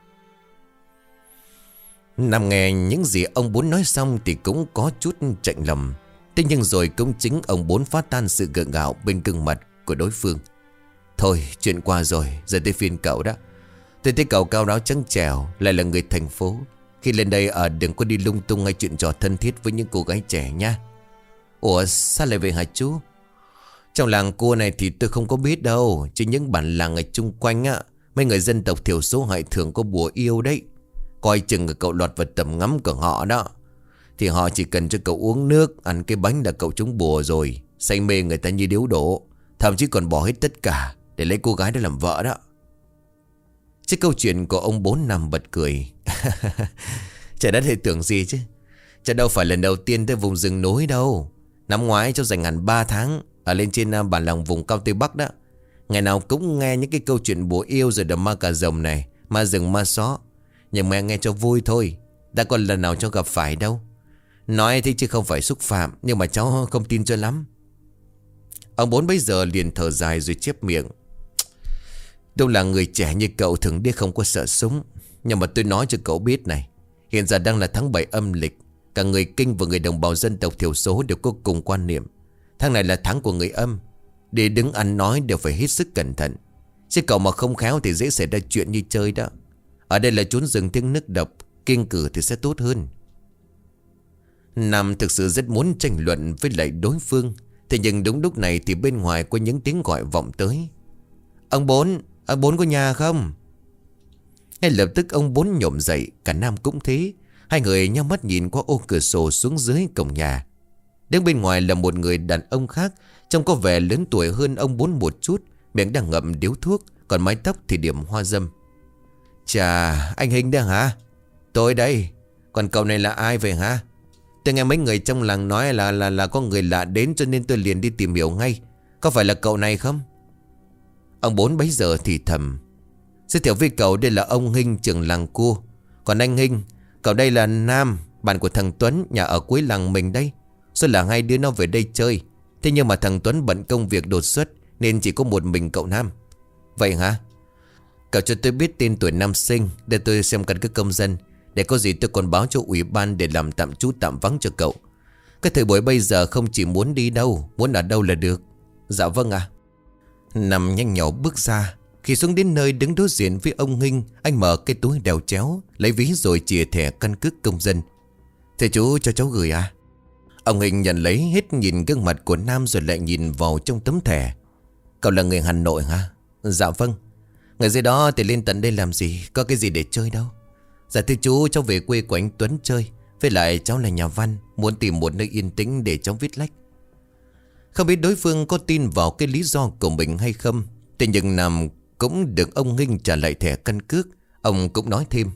Speaker 1: Nằm nghe những gì ông Bốn nói xong thì cũng có chút chạnh lòng. Thế nhưng rồi cũng chính ông Bốn phá tan sự gượng gạo bên gương mặt của đối phương. Thôi chuyện qua rồi, giờ tới phiên cậu đó. Tôi thấy cậu cao ráo trắng trẻo, lại là người thành phố. Khi lên đây đừng có đi lung tung hay chuyện trò thân thiết với những cô gái trẻ nha. Ủa sao lại vậy hả chú? Trong làng cô này thì tôi không có biết đâu. Chứ những bản làng ở chung quanh á, mấy người dân tộc thiểu số họ thường có bùa yêu đấy. Coi chừng cậu lọt vào tầm ngắm của họ đó. Thì họ chỉ cần cho cậu uống nước, ăn cái bánh là cậu trúng bùa rồi. Say mê người ta như điếu đổ. Thậm chí còn bỏ hết tất cả để lấy cô gái đó làm vợ đó. Chứ câu chuyện của ông Bốn nằm bật cười. Chả đã thể tưởng gì chứ. Chả đâu phải lần đầu tiên tới vùng rừng núi đâu. Năm ngoái cháu dành hẳn 3 tháng ở lên trên bản làng vùng cao Tây Bắc đó. Ngày nào cũng nghe những cái câu chuyện bùa yêu rồi đầm ma cà rồng này, ma rừng ma só. Nhưng mà nghe cho vui thôi, đã còn lần nào cháu gặp phải đâu. Nói thế chứ không phải xúc phạm, nhưng mà cháu không tin cho lắm. Ông Bốn bây giờ liền thở dài rồi chép miệng. Đâu là người trẻ như cậu thường đi không có sợ súng. Nhưng mà tôi nói cho cậu biết này, hiện giờ đang là tháng 7 âm lịch. Cả người Kinh và người đồng bào dân tộc thiểu số đều có cùng quan niệm. Tháng này là tháng của người âm. Để đứng ăn nói đều phải hết sức cẩn thận. Chứ cậu mà không khéo thì dễ xảy ra chuyện như chơi đó. Ở đây là chốn rừng tiếng nước độc, kiêng cử thì sẽ tốt hơn. Nam thực sự rất muốn tranh luận với lại đối phương. Thế nhưng đúng lúc này thì bên ngoài có những tiếng gọi vọng tới. Ông Bốn có nhà không? Ngay lập tức ông Bốn nhổm dậy. Cả Nam cũng thế. Hai người nhắm mắt nhìn qua ô cửa sổ xuống dưới cổng nhà. Đứng bên ngoài là một người đàn ông khác, trông có vẻ lớn tuổi hơn ông Bốn một chút. Miệng đang ngậm điếu thuốc, còn mái tóc thì điểm hoa dâm. Chà, anh Hình đó hả? Tôi đây. Còn cậu này là ai vậy hả? Tôi nghe mấy người trong làng nói là có người lạ đến, cho nên tôi liền đi tìm hiểu ngay. Có phải là cậu này không? Ông Bốn bấy giờ thì thầm. Giới thiệu với cậu, đây là ông Hình, trưởng làng Cua. Còn anh Hình, cậu đây là Nam, bạn của thằng Tuấn, nhà ở cuối làng mình đây. Số là hai đứa nó về đây chơi. Thế nhưng mà thằng Tuấn bận công việc đột xuất nên chỉ có một mình cậu Nam. Vậy hả? Cậu cho tôi biết tên tuổi năm sinh để tôi xem căn cước công dân. Để có gì tôi còn báo cho ủy ban để làm tạm trú tạm vắng cho cậu. Cái thời buổi bây giờ không chỉ muốn đi đâu, muốn ở đâu là được. Dạ vâng ạ. Nằm nhanh nhỏ bước ra. Khi xuống đến nơi đứng đối diện với ông Hinh, anh mở cái túi đeo chéo, lấy ví rồi chìa thẻ căn cước công dân. Thưa chú, cho cháu gửi à? Ông Hinh nhận lấy, hết nhìn gương mặt của Nam rồi lại nhìn vào trong tấm thẻ. Cậu là người Hà Nội hả? Dạ vâng. Người dưới đó thì lên tận đây làm gì? Có cái gì để chơi đâu. Dạ thưa chú, cháu về quê của anh Tuấn chơi. Với lại cháu là nhà văn, muốn tìm một nơi yên tĩnh để cháu viết lách. Không biết đối phương có tin vào cái lý do của mình hay không. Thế nhưng Nam cũng được ông Hinh trả lại thẻ căn cước. Ông cũng nói thêm.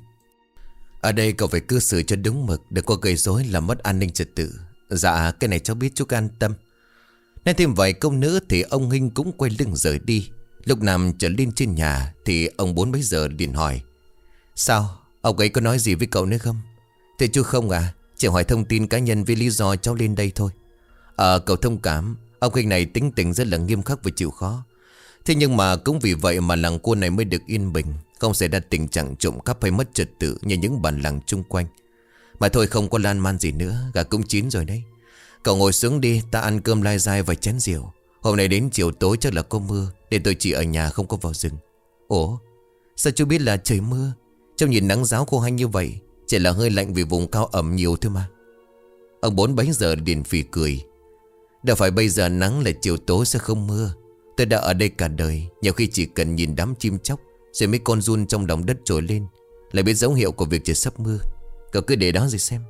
Speaker 1: Ở đây cậu phải cư xử cho đúng mực, đừng có gây rối làm mất an ninh trật tự. Dạ cái này cháu biết, chú an tâm. Nói thêm vài câu nữa thì ông Hinh cũng quay lưng rời đi. Lúc Nam trở lên trên nhà thì ông Bốn bấy giờ liền hỏi. Sao? Ông ấy có nói gì với cậu nữa không? Thế chú không à? Chỉ hỏi thông tin cá nhân vì lý do cháu lên đây thôi. Cậu thông cảm. Ông Hinh này tính tình rất là nghiêm khắc và chịu khó. Thế nhưng mà cũng vì vậy mà làng Cua này mới được yên bình, không xảy ra tình trạng trộm cắp hay mất trật tự như những bản làng chung quanh. Mà thôi, không có lan man gì nữa, gà cũng chín rồi đấy. Cậu ngồi xuống đi, ta ăn cơm lai dai và chén rượu. Hôm nay đến chiều tối chắc là có mưa, để tôi chỉ ở nhà không có vào rừng. Ủa, sao chú biết là trời mưa? Trông nhìn nắng ráo khô hanh như vậy, chỉ là hơi lạnh vì vùng cao ẩm nhiều thôi mà. Ông Bốn bấy giờ liền phì cười. Đâu phải bây giờ nắng là chiều tối sẽ không mưa. Tôi đã ở đây cả đời, nhiều khi chỉ cần nhìn đám chim chóc, rồi mấy con giun trong lòng đất trồi lên, là biết dấu hiệu của việc trời sắp mưa. Cậu cứ để đó rồi xem.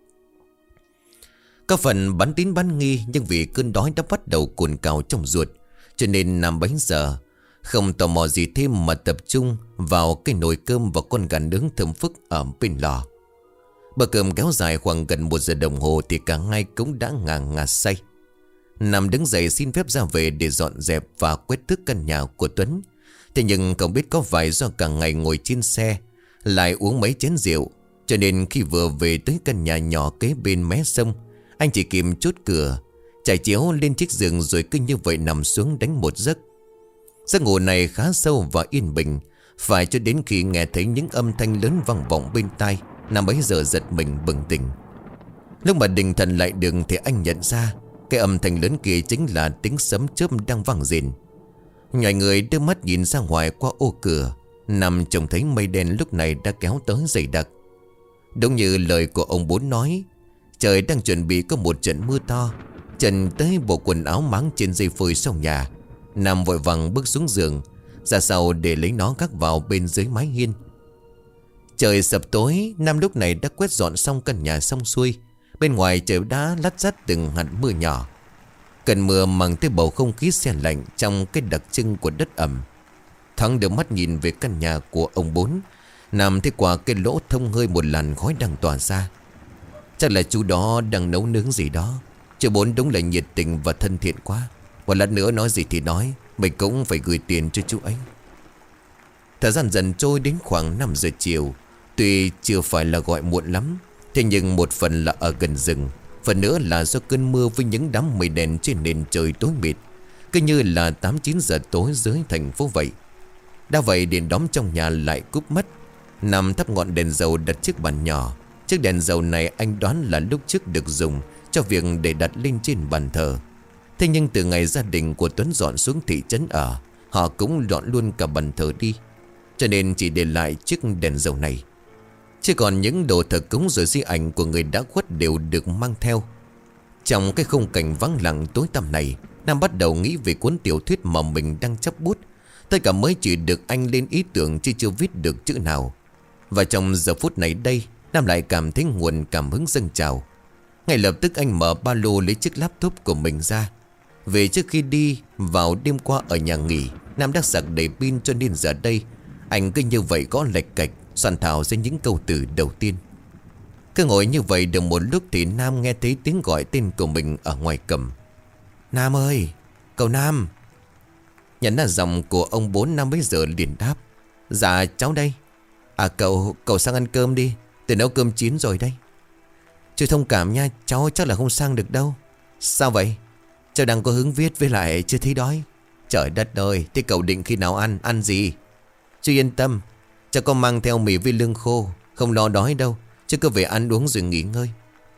Speaker 1: Có phần bắn tín bắn nghi, nhưng vì cơn đói đã bắt đầu cuồn cào trong ruột, cho nên Nam bấy giờ không tò mò gì thêm mà tập trung vào cái nồi cơm và con gà nướng thơm phức ở bên lò. Bữa cơm kéo dài khoảng gần 1 giờ đồng hồ thì cả hai cũng đã ngà ngà say. Nam đứng dậy xin phép ra về để dọn dẹp và quét tước căn nhà của Tuấn. Thế nhưng không biết có phải do cả ngày ngồi trên xe, lại uống mấy chén rượu, cho nên khi vừa về tới căn nhà nhỏ kế bên mé sông, anh chỉ kịp chốt cửa, trải chiếu lên chiếc giường rồi cứ như vậy nằm xuống đánh một giấc. Giấc ngủ này khá sâu và yên bình, phải cho đến khi nghe thấy những âm thanh lớn vang vọng bên tai, Nam bấy giờ giật mình bừng tỉnh. Lúc mà định thần lại được thì anh nhận ra cái âm thanh lớn kia chính là tiếng sấm chớp đang vang rền. Nhòi người đưa mắt nhìn ra ngoài qua ô cửa, Nam trông thấy mây đen lúc này đã kéo tới dày đặc. Đúng như lời của ông Bốn nói, trời đang chuẩn bị có một trận mưa to. Trần tới bộ quần áo máng trên dây phơi sau nhà, Nam vội vàng bước xuống giường, ra sau để lấy nó gác vào bên dưới mái hiên. Trời sập tối, Nam lúc này đã quét dọn xong căn nhà xong xuôi. Bên ngoài trời đã lắt rắt từng hạt mưa nhỏ. Cơn mưa mang tới bầu không khí se lạnh trong cái đặc trưng của đất ẩm. Thoáng đưa mắt nhìn về căn nhà của ông Bốn, Nam thấy qua cái lỗ thông hơi một làn khói đang tỏa ra. Chắc là chú đó đang nấu nướng gì đó. Chú Bốn đúng là nhiệt tình và thân thiện quá. Một lát nữa nói gì thì nói, mình cũng phải gửi tiền cho chú ấy. Thời gian dần trôi đến khoảng 5 giờ chiều. Tuy chưa phải là gọi muộn lắm, thế nhưng một phần là ở gần rừng, phần nữa là do cơn mưa với những đám mây đen trên nền trời tối mịt, cứ như là 8-9 giờ tối dưới thành phố vậy. Đã vậy đèn đóm trong nhà lại cúp mất. Nằm thắp ngọn đèn dầu đặt chiếc bàn nhỏ. Chiếc đèn dầu này anh đoán là lúc trước được dùng cho việc để đặt lên trên bàn thờ. Thế nhưng từ ngày gia đình của Tuấn dọn xuống thị trấn ở, họ cũng dọn luôn cả bàn thờ đi, cho nên chỉ để lại chiếc đèn dầu này. Chỉ còn những đồ thờ cúng rồi di ảnh của người đã khuất đều được mang theo. Trong cái khung cảnh vắng lặng tối tăm này, Nam bắt đầu nghĩ về cuốn tiểu thuyết mà mình đang chấp bút. Tất cả mới chỉ được anh lên ý tưởng chứ chưa viết được chữ nào. Và trong giờ phút này đây, Nam lại cảm thấy nguồn cảm hứng dâng trào. Ngay lập tức anh mở ba lô lấy chiếc laptop của mình ra. Về trước khi đi vào đêm qua ở nhà nghỉ, Nam đã sạc đầy pin, cho nên giờ đây anh cứ như vậy gõ lệch cạch, soạn thảo ra những câu từ đầu tiên. Cứ ngồi như vậy được một lúc thì Nam nghe thấy tiếng gọi tên của mình ở ngoài cầm. Nam ơi, cậu Nam. Nhận ra giọng của ông Bốn, Nam bây giờ liền đáp. Dạ cháu đây. À cậu sang ăn cơm đi, tôi nấu cơm chín rồi đây. Chú thông cảm nha, cháu chắc là không sang được đâu. Sao vậy? Cháu đang có hứng viết với lại chưa thấy đói. Trời đất ơi, thế cậu định khi nào ăn gì? Chú yên tâm, cháu có mang theo mì với lương khô, không lo đói đâu. Chứ cứ về ăn uống rồi nghỉ ngơi.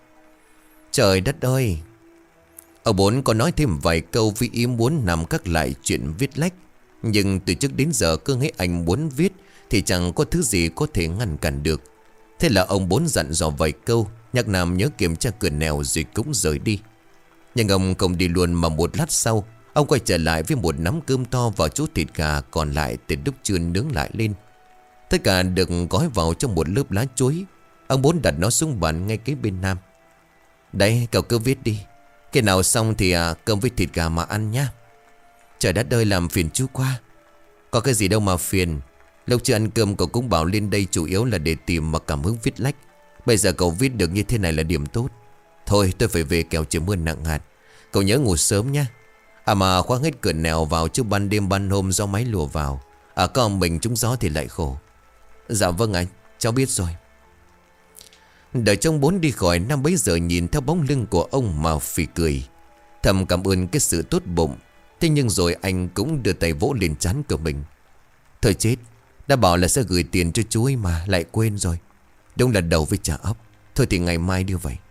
Speaker 1: Trời đất ơi. Ông Bốn có nói thêm vài câu vì ý muốn nằm cắt lại chuyện viết lách. Nhưng từ trước đến giờ cứ nghĩ anh muốn viết thì chẳng có thứ gì có thể ngăn cản được. Thế là ông Bốn dặn dò vài câu, nhắc Nam nhớ kiểm tra cửa nẻo rồi cũng rời đi. Nhưng ông không đi luôn mà một lát sau, ông quay trở lại với một nắm cơm to và chút thịt gà còn lại từ lúc trưa nướng lại lên. Tất cả được gói vào trong một lớp lá chuối. Ông Bốn đặt nó xuống bàn ngay kế bên Nam. Đây, cậu cứ viết đi. Cái nào xong thì cơm với thịt gà mà ăn nhá. Trời đất ơi, làm phiền chú quá. Có cái gì đâu mà phiền. Lúc chưa ăn cơm cậu cũng bảo lên đây chủ yếu là để tìm mà cảm hứng viết lách. Bây giờ cậu viết được như thế này là điểm tốt. Thôi tôi phải về kẻo trời mưa nặng hạt. Cậu nhớ ngủ sớm nhá. À mà khóa hết cửa nẻo vào chứ ban đêm ban hôm gió máy lùa vào. À có mình trúng gió thì lại khổ. Dạ vâng ạ, cháu biết rồi. Đợi trong Bốn đi khỏi, Nam bấy giờ nhìn theo bóng lưng của ông mà phì cười. Thầm cảm ơn cái sự tốt bụng. Thế nhưng rồi anh cũng đưa tay vỗ lên trán của mình. Thôi chết, đã bảo là sẽ gửi tiền cho chú ấy mà lại quên rồi. Đúng là đầu với chả óc. Thôi thì ngày mai đưa vậy.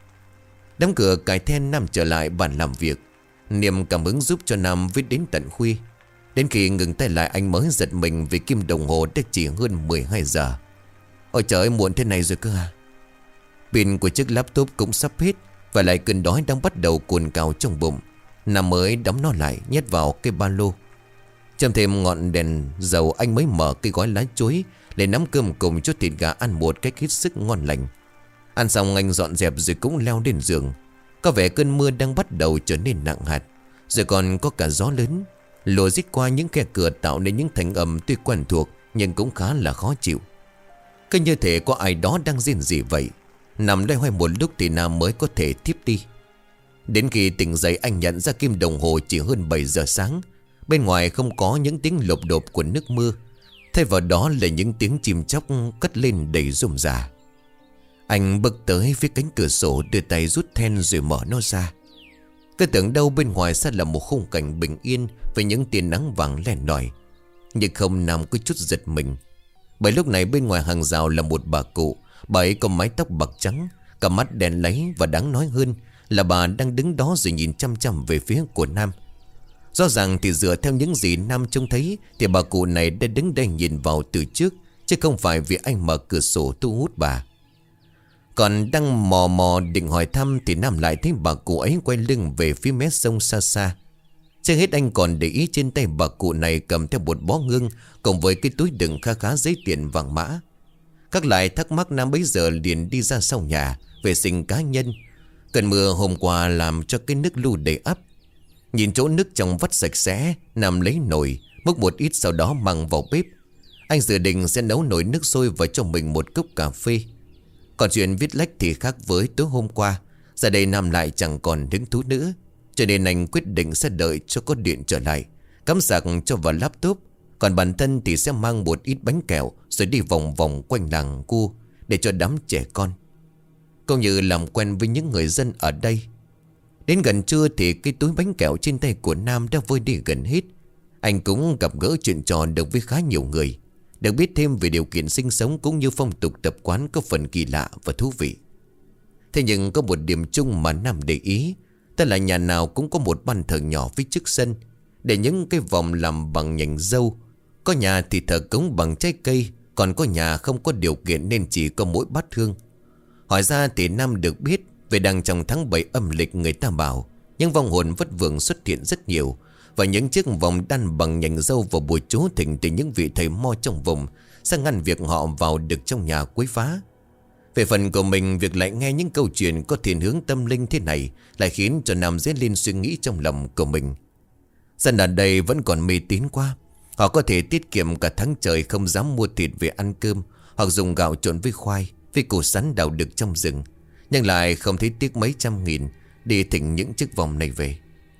Speaker 1: Đóng cửa cài then, Nam trở lại bàn làm việc. Niềm cảm hứng giúp cho Nam viết đến tận khuya. Đến khi ngừng tay lại anh mới giật mình vì kim đồng hồ đã chỉ hơn 12 giờ. Ôi trời ơi, muộn thế này rồi cơ à. Pin của chiếc laptop cũng sắp hết, và lại cơn đói đang bắt đầu cuồn cào trong bụng. Nam mới đóng nó lại, nhét vào cái ba lô. Châm thêm ngọn đèn dầu, anh mới mở cái gói lá chuối để nắm cơm cùng chút thịt gà ăn một cách hết sức ngon lành. Ăn xong anh dọn dẹp rồi cũng leo lên giường. Có vẻ cơn mưa đang bắt đầu trở nên nặng hạt, rồi còn có cả gió lớn lùa rít qua những khe cửa, tạo nên những thanh âm tuy quen thuộc nhưng cũng khá là khó chịu. Cứ như thể có ai đó đang rên rỉ vậy. Nằm loay hoay một lúc thì Nam mới có thể thiếp đi. Đến khi tỉnh dậy, anh nhận ra kim đồng hồ chỉ hơn 7 giờ sáng. Bên ngoài không có những tiếng lộp độp của nước mưa, thay vào đó là những tiếng chim chóc cất lên đầy rôm rả. Anh bước tới phía cánh cửa sổ, đưa tay rút then rồi mở nó ra. Cứ tưởng đâu bên ngoài sẽ là một khung cảnh bình yên với những tia nắng vàng lẻ lỏi. Nhưng không, Nam có chút giật mình. Bởi lúc này bên ngoài hàng rào là một bà cụ. Bà ấy có mái tóc bạc trắng, cả mắt đen láy, và đáng nói hơn là bà đang đứng đó rồi nhìn chăm chăm về phía của Nam. Rõ ràng thì dựa theo những gì Nam trông thấy thì bà cụ này đã đứng đây nhìn vào từ trước, chứ không phải vì anh mở cửa sổ thu hút bà. Còn đang mò mò định hỏi thăm thì Nam lại thấy bà cụ ấy quay lưng về phía mé sông xa xa. Trước hết anh còn để ý trên tay bà cụ này cầm theo một bó hương cùng với cái túi đựng khá khá giấy tiền vàng mã. Các lại thắc mắc, Nam bấy giờ liền đi ra sau nhà vệ sinh cá nhân. Cơn mưa hôm qua làm cho cái nước lu đầy ắp. Nhìn chỗ nước trong vắt sạch sẽ, Nam lấy nồi múc một ít, sau đó mang vào bếp. Anh dự định sẽ nấu nồi nước sôi và cho mình một cốc cà phê. Còn chuyện viết lách thì khác với tối hôm qua. Giờ đây Nam lại chẳng còn hứng thú nữa, cho nên anh quyết định sẽ đợi cho có điện trở lại, cắm sạc cho vào laptop. Còn bản thân thì sẽ mang một ít bánh kẹo rồi đi vòng vòng quanh làng cu để cho đám trẻ con, cũng như làm quen với những người dân ở đây. Đến gần trưa thì cái túi bánh kẹo trên tay của Nam đã vơi đi gần hết. Anh cũng gặp gỡ chuyện trò được với khá nhiều người, được biết thêm về điều kiện sinh sống cũng như phong tục tập quán có phần kỳ lạ và thú vị. Thế nhưng có một điểm chung mà Nam để ý, tức là nhà nào cũng có một ban thờ nhỏ phía trước sân, để những cái vòng làm bằng nhành dâu. Có nhà thì thờ cúng bằng trái cây, còn có nhà không có điều kiện nên chỉ có mỗi bát hương. Hỏi ra thì Nam được biết về đang trong tháng 7 âm lịch, người ta bảo những vong hồn vất vưởng xuất hiện rất nhiều, và những chiếc vòng đan bằng nhành dâu vào buổi chú thỉnh từ những vị thầy mo trong vùng sẽ ngăn việc họ vào được trong nhà quấy phá. Về phần của mình, việc lại nghe những câu chuyện có thiên hướng tâm linh thế này lại khiến cho Nam dấy lên suy nghĩ trong lòng của mình. Dân ở đây vẫn còn mê tín quá. Họ có thể tiết kiệm cả tháng trời không dám mua thịt về ăn cơm, hoặc dùng gạo trộn với khoai, với củ sắn đào được trong rừng, nhưng lại không thấy tiếc mấy trăm nghìn đi thỉnh những chiếc vòng này về.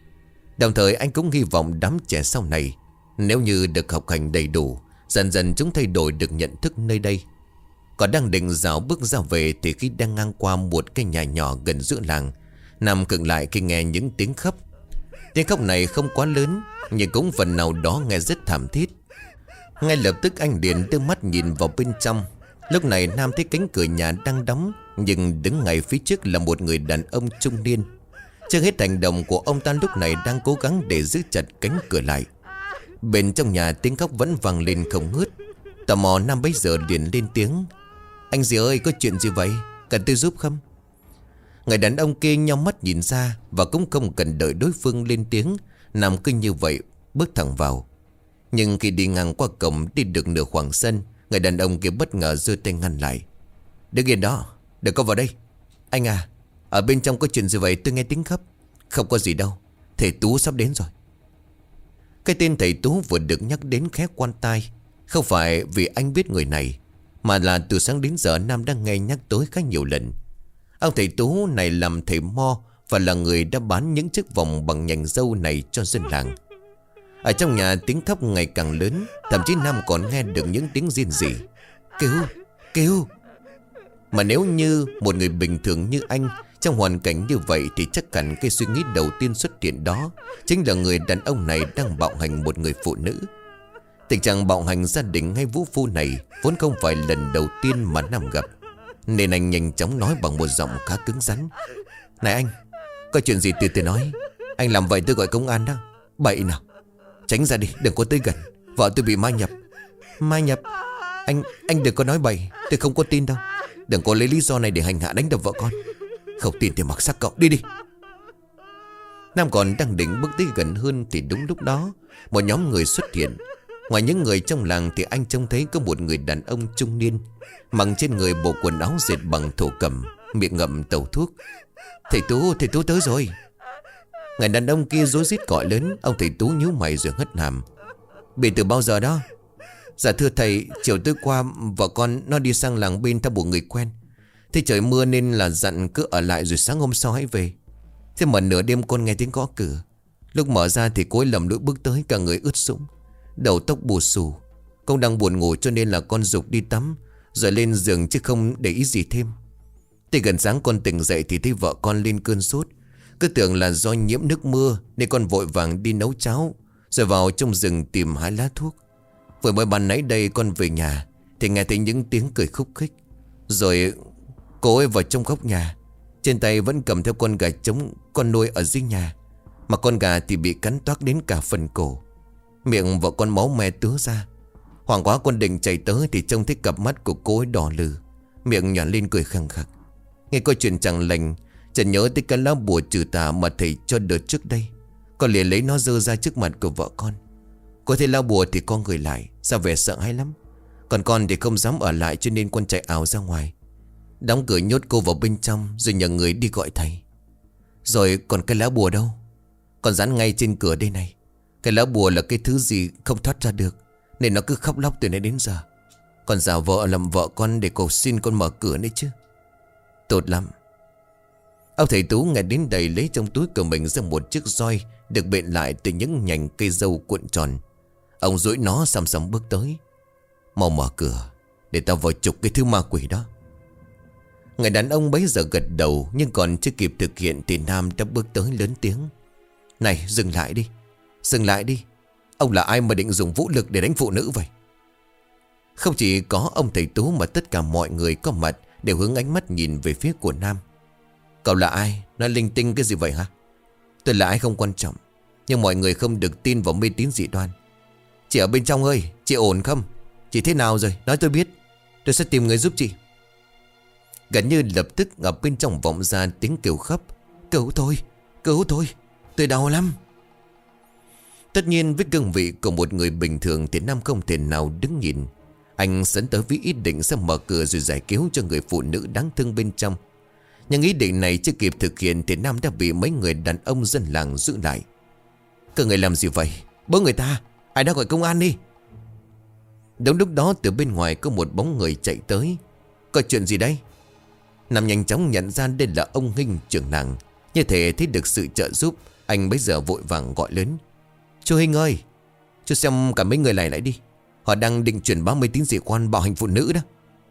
Speaker 1: Đồng thời anh cũng hy vọng đám trẻ sau này, nếu như được học hành đầy đủ, dần dần chúng thay đổi được nhận thức nơi đây. Còn đang định dạo bước ra về thì khi đang ngang qua một cái nhà nhỏ gần giữa làng, Nam khựng lại khi nghe những tiếng khóc. Tiếng khóc này không quá lớn, nhưng cũng phần nào đó nghe rất thảm thiết. Ngay lập tức anh liền đưa mắt nhìn vào bên trong. Lúc này Nam thấy cánh cửa nhà đang đóng, nhưng đứng ngay phía trước là một người đàn ông trung niên. Trước hết hành động của ông ta lúc này đang cố gắng để giữ chặt cánh cửa lại. Bên trong nhà tiếng khóc vẫn vang lên không ngớt. Tò mò, Nam bấy giờ liền lên tiếng: "Anh dì ơi, có chuyện gì vậy? Cần tôi giúp không?" Người đàn ông kia nheo mắt nhìn ra, và cũng không cần đợi đối phương lên tiếng, Nam cứ như vậy bước thẳng vào. Nhưng khi đi ngang qua cổng, đi được nửa khoảng sân, người đàn ông kia bất ngờ giơ tay ngăn lại. "Đứng yên đó, đừng có vào đây." "Anh à, ở bên trong có chuyện gì vậy? Tôi nghe tiếng khóc." "Không có gì đâu, thầy Tú sắp đến rồi." Cái tên thầy Tú vừa được nhắc đến khẽ quan tai. Không phải vì anh biết người này, mà là từ sáng đến giờ Nam đang nghe nhắc tới khá nhiều lần. Ông thầy Tú này làm thầy mo, và là người đã bán những chiếc vòng bằng nhành dâu này cho dân làng. Ở trong nhà tiếng khóc ngày càng lớn, thậm chí Nam còn nghe được những tiếng rên rỉ: "Kêu, kêu." Mà nếu như một người bình thường như anh Trong hoàn cảnh như vậy thì chắc hẳn cái suy nghĩ đầu tiên xuất hiện đó chính là người đàn ông này đang bạo hành một người phụ nữ. Tình trạng bạo hành gia đình hay vũ phu này vốn không phải lần đầu tiên mà Nam gặp, nên anh nhanh chóng nói bằng một giọng khá cứng rắn: "Này anh, có chuyện gì từ từ nói. Anh làm vậy tôi gọi công an đó. Bậy nào, tránh ra đi, đừng có tới gần. Vợ tôi bị ma nhập." "Ma nhập? Anh đừng có nói bậy, tôi không có tin đâu. Đừng có lấy lý do này để hành hạ đánh đập vợ con. Không tin thì mặc xác cậu, đi đi." Nam còn đang định bước tới gần hơn thì đúng lúc đó một nhóm người xuất hiện. Ngoài những người trong làng thì anh trông thấy có một người đàn ông trung niên, mặc trên người bộ quần áo dệt bằng thổ cẩm, miệng ngậm tàu thuốc. Thầy Tú tới rồi." Người đàn ông kia rối rít gọi lớn. Ông thầy Tú nhíu mày rồi hất hàm: "Bị từ bao giờ đó?" "Dạ thưa thầy, chiều tối qua vợ con nó đi sang làng bên thăm một người quen. Thế trời mưa nên là dặn cứ ở lại rồi sáng hôm sau hãy về. Thế mà nửa đêm con nghe tiếng gõ cửa. Lúc mở ra thì cô ấy lầm lũi bước tới, cả người ướt sũng, đầu tóc bù xù. Con đang buồn ngủ cho nên là con giục đi tắm rồi lên giường chứ không để ý gì thêm. Thì gần sáng con tỉnh dậy thì thấy vợ con lên cơn sốt. Cứ tưởng là do nhiễm nước mưa nên con vội vàng đi nấu cháo rồi vào trong rừng tìm hái lá thuốc. Vừa mới ban nãy đây con về nhà thì nghe thấy những tiếng cười khúc khích. Rồi cô ấy vào trong góc nhà, trên tay vẫn cầm theo con gà trống con nuôi ở dưới nhà, mà con gà thì bị cắn toác đến cả phần cổ. Miệng vợ con máu me tứa ra. Hoảng quá con định chạy tới thì trông thấy cặp mắt của cô ấy đỏ lừ, miệng nhọn lên cười khăng khặc. Nghe câu chuyện chẳng lành, chợt nhớ tới cái lá bùa trừ tà mà thầy cho đợt trước đây. Con liền lấy nó giơ ra trước mặt của vợ con. Có thấy lá bùa thì con gửi lại, sao vẻ sợ hãi lắm. Còn con thì không dám ở lại cho nên con chạy ảo ra ngoài, đóng cửa nhốt cô vào bên trong rồi nhờ người đi gọi thầy. Rồi còn cái lá bùa đâu? Con dán ngay trên cửa đây này. Cái lá bùa là cái thứ gì không thoát ra được, nên nó cứ khóc lóc từ nãy đến giờ. Con giả vợ làm vợ con để cầu xin con mở cửa đấy chứ. Tốt lắm." Ông thầy Tú nghe đến đây lấy trong túi của mình ra một chiếc roi được bện lại từ những nhành cây dâu cuộn tròn. Ông duỗi nó sầm sầm bước tới: "Mau mở cửa để tao vào trục cái thứ ma quỷ đó." Người đàn ông bấy giờ gật đầu, nhưng còn chưa kịp thực hiện thì Nam đã bước tới lớn tiếng: "Này, dừng lại đi, dừng lại đi. Ông là ai mà định dùng vũ lực để đánh phụ nữ vậy?" Không chỉ có ông thầy Tú mà tất cả mọi người có mặt đều hướng ánh mắt nhìn về phía của Nam. "Cậu là ai? Nói linh tinh cái gì vậy hả?" "Tôi là ai không quan trọng, nhưng mọi người không được tin vào mê tín dị đoan. Chị ở bên trong ơi, chị ổn không? Chị thế nào rồi? Nói tôi biết, tôi sẽ tìm người giúp chị." Gần như lập tức ở bên trong vọng ra tiếng kêu khóc: "Cứu tôi, cứu tôi, tôi đau lắm." Tất nhiên với cương vị của một người bình thường thì Nam không thể nào đứng nhìn. Anh sấn tới với ý định sẽ mở cửa rồi giải cứu cho người phụ nữ đáng thương bên trong. Nhưng ý định này chưa kịp thực hiện thì Nam đã bị mấy người đàn ông dân làng giữ lại. "Các người làm gì vậy? Bớ người ta, ai đã gọi công an đi." Đúng lúc đó từ bên ngoài có một bóng người chạy tới. "Có chuyện gì đây?" Nam nhanh chóng nhận ra đây là ông Hinh trưởng làng. Như thể thấy được sự trợ giúp, anh bấy giờ vội vàng gọi lớn: "Chú Hinh ơi, chú xem cả mấy người này lại đi. Họ đang định truyền bá mê tín dị quan bạo hành phụ nữ đó."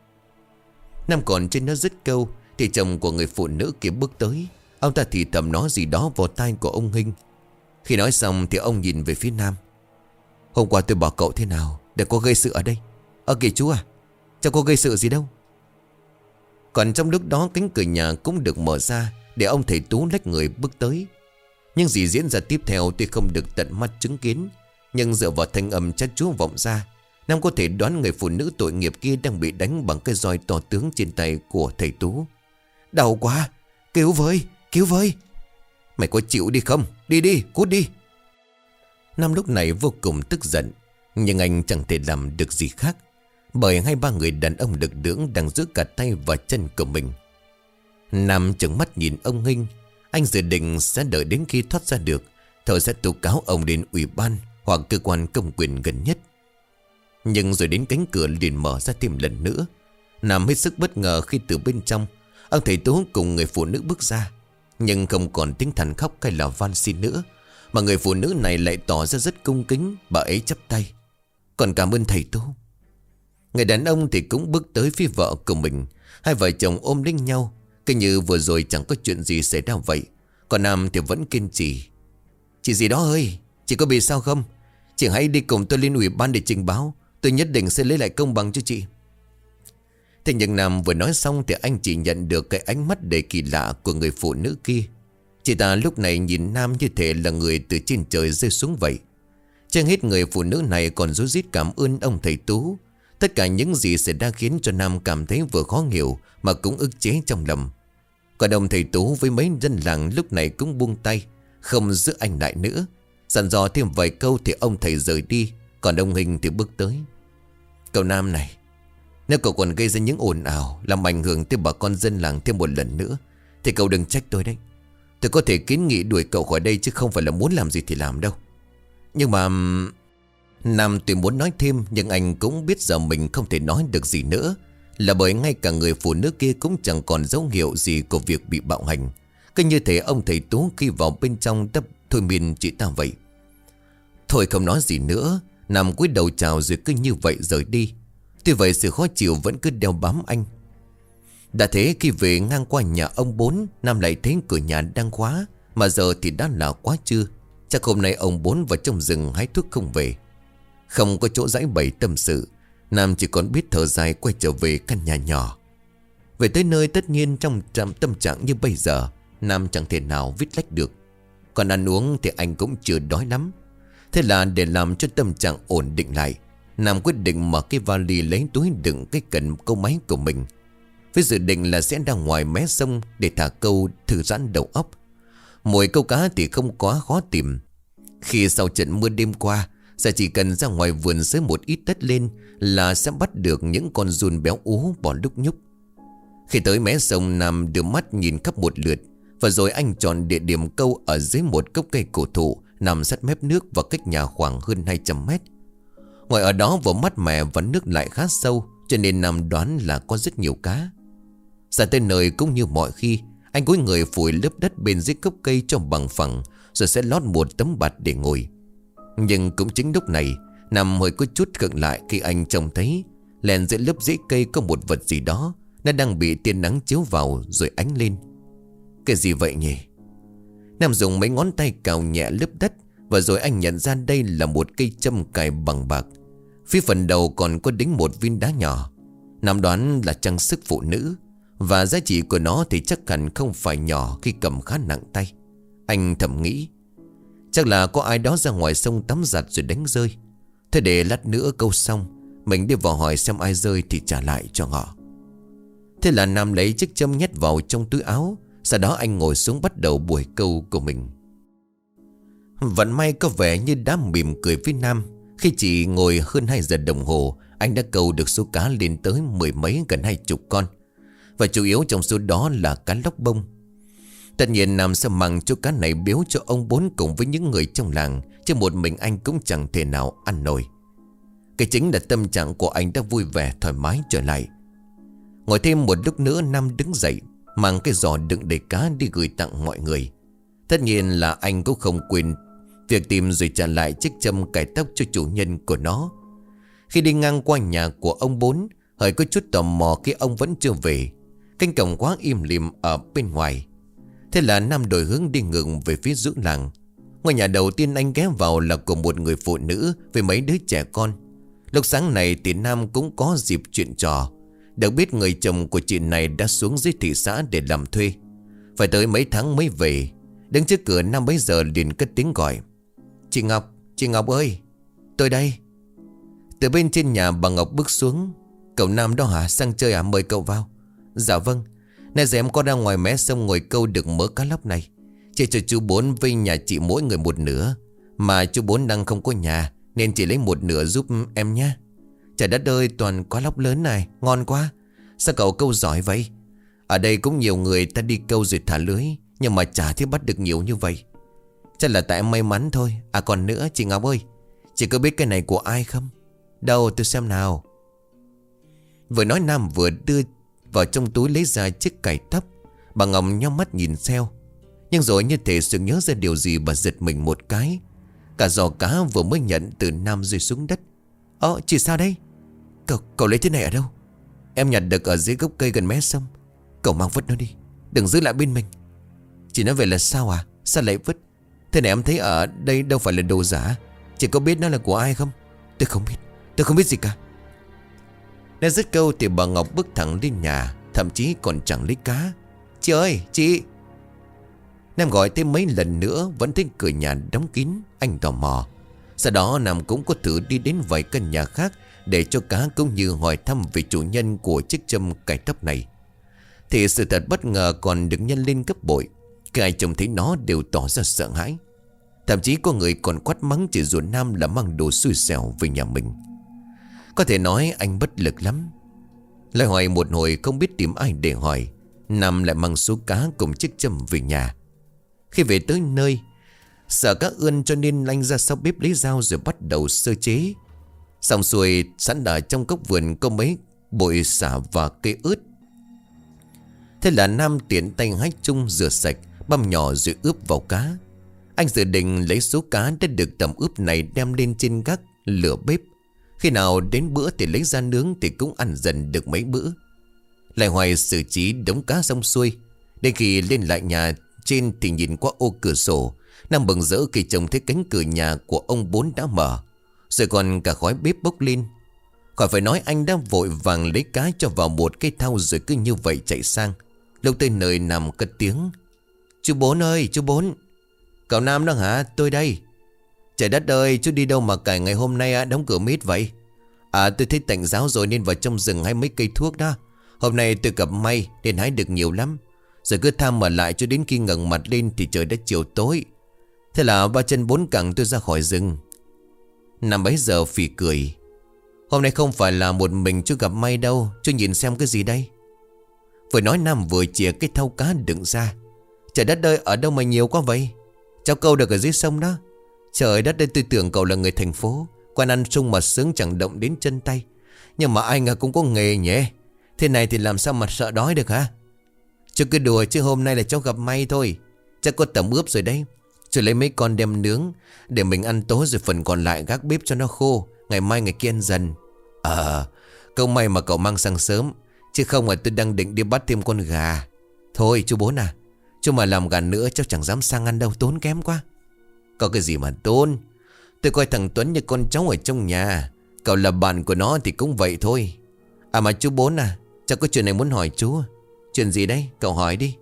Speaker 1: Nam còn trên nó dứt câu thì chồng của người phụ nữ kia bước tới. Ông ta thì thầm nói gì đó vào tai của ông Hinh. Khi nói xong thì ông nhìn về phía Nam: "Hôm qua tôi bảo cậu thế nào, đừng có gây sự ở đây." Kìa chú à, chẳng có gây sự gì đâu." Còn trong lúc đó cánh cửa nhà cũng được mở ra để ông thầy Tú lách người bước tới. Nhưng gì diễn ra tiếp theo tuy không được tận mắt chứng kiến, nhưng dựa vào thanh âm chát chúa vọng ra, Nam có thể đoán người phụ nữ tội nghiệp kia đang bị đánh bằng cái roi to tướng trên tay của thầy Tú. "Đau quá, cứu với, cứu với." "Mày có chịu đi không? Đi đi, cút đi." Nam lúc này vô cùng tức giận, nhưng anh chẳng thể làm được gì khác, bởi hai ba người đàn ông lực lưỡng đang giữ cả tay và chân của mình. Nam trừng mắt nhìn ông Hinh. Anh dự định sẽ đợi đến khi thoát ra được, thợ sẽ tố cáo ông đến ủy ban hoặc cơ quan công quyền gần nhất. Nhưng rồi đến cánh cửa liền mở ra thêm lần nữa. Nam hết sức bất ngờ khi từ bên trong ông thầy Tú cùng người phụ nữ bước ra. Nhưng không còn tiếng than khóc hay là van xin nữa, mà người phụ nữ này lại tỏ ra rất cung kính. Bà ấy chắp tay: "Còn cảm ơn thầy Tú." Người đàn ông thì cũng bước tới phía vợ của mình. Hai vợ chồng ôm lấy nhau. Cứ như vừa rồi chẳng có chuyện gì xảy ra vậy. Còn Nam thì vẫn kiên trì. Chị gì đó ơi, chị có bị sao không? Chị hãy đi cùng tôi lên ủy ban để trình báo. Tôi nhất định sẽ lấy lại công bằng cho chị. Thế nhưng Nam vừa nói xong thì anh chỉ nhận được cái ánh mắt đầy kỳ lạ của người phụ nữ kia. Chị ta lúc này nhìn Nam như thể là người từ trên trời rơi xuống vậy. Trên hết người phụ nữ này còn rối rít cảm ơn ông thầy Tú. Tất cả những gì xảy ra khiến cho Nam cảm thấy vừa khó hiểu mà cũng ức chế trong lòng. Còn ông thầy Tú với mấy dân làng lúc này cũng buông tay, không giữ anh lại nữa. Dặn dò thêm vài câu thì ông thầy rời đi. Còn ông Hình thì bước tới. Cậu Nam này, nếu cậu còn gây ra những ồn ào làm ảnh hưởng tới bà con dân làng thêm một lần nữa thì cậu đừng trách tôi đấy. Tôi có thể kiến nghị đuổi cậu khỏi đây chứ không phải là muốn làm gì thì làm đâu. Nhưng mà... Nam tuy muốn nói thêm nhưng anh cũng biết giờ mình không thể nói được gì nữa. Là bởi ngay cả người phụ nữ kia cũng chẳng còn dấu hiệu gì của việc bị bạo hành. Cứ như thể ông thầy Tú khi vào bên trong đắp thôi miên chị ta vậy. Thôi không nói gì nữa. Nam cúi đầu chào rồi cứ như vậy rời đi. Tuy vậy sự khó chịu vẫn cứ đeo bám anh. Đã thế khi về ngang qua nhà ông Bốn, Nam lại thấy cửa nhà đang khóa. Mà giờ thì đã là quá trưa. Chắc hôm nay ông Bốn vào trong rừng hái thuốc không về. Không có chỗ giải bày tâm sự, Nam chỉ còn biết thở dài quay trở về căn nhà nhỏ. Về tới nơi tất nhiên trong tâm trạng như bây giờ, Nam chẳng thể nào viết lách được. Còn ăn uống thì anh cũng chưa đói lắm. Thế là để làm cho tâm trạng ổn định lại, Nam quyết định mở cái vali lấy túi đựng cái cần câu máy của mình, với dự định là sẽ ra ngoài mé sông để thả câu thư giãn đầu óc. Mồi câu cá thì không quá khó tìm. Khi sau trận mưa đêm qua, giờ chỉ cần ra ngoài vườn xới một ít đất lên là sẽ bắt được những con giun béo ú bò lúc nhúc. Khi tới mé sông, Nam đưa mắt nhìn khắp một lượt, và rồi anh chọn địa điểm câu ở dưới một gốc cây cổ thụ nằm sát mép nước và cách nhà khoảng hơn 200 mét. Ngồi ở đó vừa mát mẻ và nước lại khá sâu, cho nên Nam đoán là có rất nhiều cá. Ra tới nơi cũng như mọi khi, anh cúi người phủi lớp đất bên dưới gốc cây cho bằng phẳng, rồi sẽ lót một tấm bạt để ngồi. Nhưng cũng chính lúc này, Nam hơi có chút khựng lại khi anh trông thấy lèn giữa lớp rễ cây có một vật gì đó, nó đang bị tia nắng chiếu vào rồi ánh lên. Cái gì vậy nhỉ? Nam dùng mấy ngón tay cào nhẹ lớp đất, và rồi anh nhận ra đây là một cây châm cài bằng bạc. Phía phần đầu còn có đính một viên đá nhỏ. Nam đoán là trang sức phụ nữ, và giá trị của nó thì chắc hẳn không phải nhỏ khi cầm khá nặng tay. Anh thầm nghĩ, chắc là có ai đó ra ngoài sông tắm giặt rồi đánh rơi. Thế để lát nữa câu xong, mình đi vào hỏi xem ai rơi thì trả lại cho họ. Thế là Nam lấy chiếc châm nhét vào trong túi áo. Sau đó anh ngồi xuống bắt đầu buổi câu của mình. Vận may có vẻ như đã mỉm cười với Nam. Khi chỉ ngồi hơn 2 giờ đồng hồ, anh đã câu được số cá lên tới 10 mấy, gần 20 con. Và chủ yếu trong số đó là cá lóc bông. Tất nhiên Nam sẽ mang chỗ cá này biếu cho ông Bốn cùng với những người trong làng, chứ một mình anh cũng chẳng thể nào ăn nổi. Cái chính là tâm trạng của anh đã vui vẻ thoải mái trở lại. Ngồi thêm một lúc nữa, Nam đứng dậy mang cái giỏ đựng đầy cá đi gửi tặng mọi người. Tất nhiên là anh cũng không quên việc tìm rồi trả lại chiếc châm cài tóc cho chủ nhân của nó. Khi đi ngang qua nhà của ông Bốn, hơi có chút tò mò khi ông vẫn chưa về. Cánh cổng quá im lìm ở bên ngoài. Thế là Nam đổi hướng đi ngược về phía giữa làng. Ngôi nhà đầu tiên anh ghé vào là của một người phụ nữ với mấy đứa trẻ con. Lúc sáng này thì Nam cũng có dịp chuyện trò. Được biết người chồng của chị này đã xuống dưới thị xã để làm thuê, phải tới mấy tháng mới về. Đứng trước cửa Nam bấy giờ liền cất tiếng gọi. Chị Ngọc ơi, tôi đây. Từ bên trên nhà bà Ngọc bước xuống. Cậu Nam đó hả, sang chơi à, mời cậu vào. Dạ vâng. Nãy giờ em có ra ngoài mé sông ngồi câu được mớ cá lóc này. Chị cho chú Bốn với nhà chị mỗi người một nửa. Mà chú Bốn đang không có nhà nên chị lấy một nửa giúp em nhé. Trời đất ơi, toàn cá lóc lớn này, ngon quá. Sao cậu câu giỏi vậy? Ở đây cũng nhiều người ta đi câu rồi thả lưới, nhưng mà chả thấy bắt được nhiều như vậy. Chắc là tại em may mắn thôi. À còn nữa, chị Ngọc ơi, chị có biết cái này của ai không? Đâu tôi xem nào. Vừa nói Nam vừa đưa vào trong túi lấy ra chiếc cài tóc. Bà Ngọc nhíu mắt nhìn theo, nhưng rồi như thể sự nhớ ra điều gì, bà giật mình một cái. Cả giò cá vừa mới nhận từ Nam rơi xuống đất. Chị sao đây? Cậu lấy thế này ở đâu? Em nhặt được ở dưới gốc cây gần mé sông. Cậu mang vứt nó đi. Đừng giữ lại bên mình. Chị nói vậy là sao à? Sao lại vứt? Thế này em thấy ở đây đâu phải là đồ giả. Chị có biết nó là của ai không? Tôi không biết. Tôi không biết gì cả. Đã dứt câu thì bà Ngọc bước thẳng lên nhà, thậm chí còn chẳng lấy cá. Chị ơi chị. Nam gọi thêm mấy lần nữa vẫn thấy cửa nhà đóng kín. Anh tò mò. Sau đó Nam cũng có thử đi đến vài căn nhà khác để cho cá cũng như hỏi thăm về chủ nhân của chiếc châm cài tóc này. Thì sự thật bất ngờ còn được nhân lên gấp bội. Khi ai trông thấy nó đều tỏ ra sợ hãi. Thậm chí có người còn quát mắng chỉ ruột Nam là mang đồ xui xẻo về nhà mình. Có thể nói anh bất lực lắm. Lại hỏi một hồi không biết tìm ai để hỏi, Nam lại mang số cá cùng chiếc châm về nhà. Khi về tới nơi, sợ cá ươn cho nên anh ra sau bếp lấy dao rồi bắt đầu sơ chế. Xong xuôi sẵn ở trong góc vườn có mấy bội sả và cây ớt. Thế là Nam tiện tay hái chung rửa sạch, băm nhỏ rồi ướp vào cá. Anh dự định lấy số cá đã được tẩm ướp này đem lên trên gác lửa bếp. Khi nào đến bữa thì lấy ra nướng thì cũng ăn dần được mấy bữa. Lại hoài xử trí đống cá xong xuôi. Đến khi lên lại nhà trên thì nhìn qua ô cửa sổ, Nam mừng rỡ khi trông thấy cánh cửa nhà của ông Bốn đã mở, rồi còn cả khói bếp bốc lên. Khỏi phải nói anh đã vội vàng lấy cá cho vào một cái thau rồi cứ như vậy chạy sang. Lúc tới nơi Nam cất tiếng. Chú Bốn ơi, chú Bốn. Cậu Nam đó hả? Tôi đây. Trời đất ơi, chú đi đâu mà cả ngày hôm nay đóng cửa mít vậy? À, tôi thấy tạnh giáo rồi nên vào trong rừng hái mấy cây thuốc đó. Hôm nay tôi gặp may nên hái được nhiều lắm. Rồi cứ tham mà lại cho đến khi ngẩng mặt lên thì trời đã chiều tối. Thế là ba chân bốn cẳng tôi ra khỏi rừng. Nam bấy giờ phì cười. Hôm nay không phải là một mình chú gặp may đâu. Chú nhìn xem cái gì đây? Vừa nói Nam vừa chìa cái thau cá đựng ra. Trời đất ơi, ở đâu mà nhiều quá vậy? Cháu câu được ở dưới sông đó. Trời đất ơi, tôi tưởng cậu là người thành phố, quan ăn sung mà sướng chẳng động đến chân tay. Nhưng mà anh cũng có nghề nhỉ. Thế này thì làm sao mà sợ đói được hả? Chứ cứ đùa chứ hôm nay là cháu gặp may thôi. Chắc có tẩm ướp rồi đấy. Rồi lấy mấy con đem nướng để mình ăn tối, rồi phần còn lại gác bếp cho nó khô. Ngày mai ngày kia ăn dần. Câu may mà cậu mang sang sớm, chứ không là tôi đang định đi bắt thêm con gà. Thôi chú Bốn à, chú mà làm gà nữa cháu chẳng dám sang ăn đâu, tốn kém quá. Có cái gì mà tốn? Tôi coi thằng Tuấn như con cháu ở trong nhà. Cậu là bạn của nó thì cũng vậy thôi. À mà chú Bốn à, cháu có chuyện này muốn hỏi chú. Chuyện gì đấy? Cậu hỏi đi.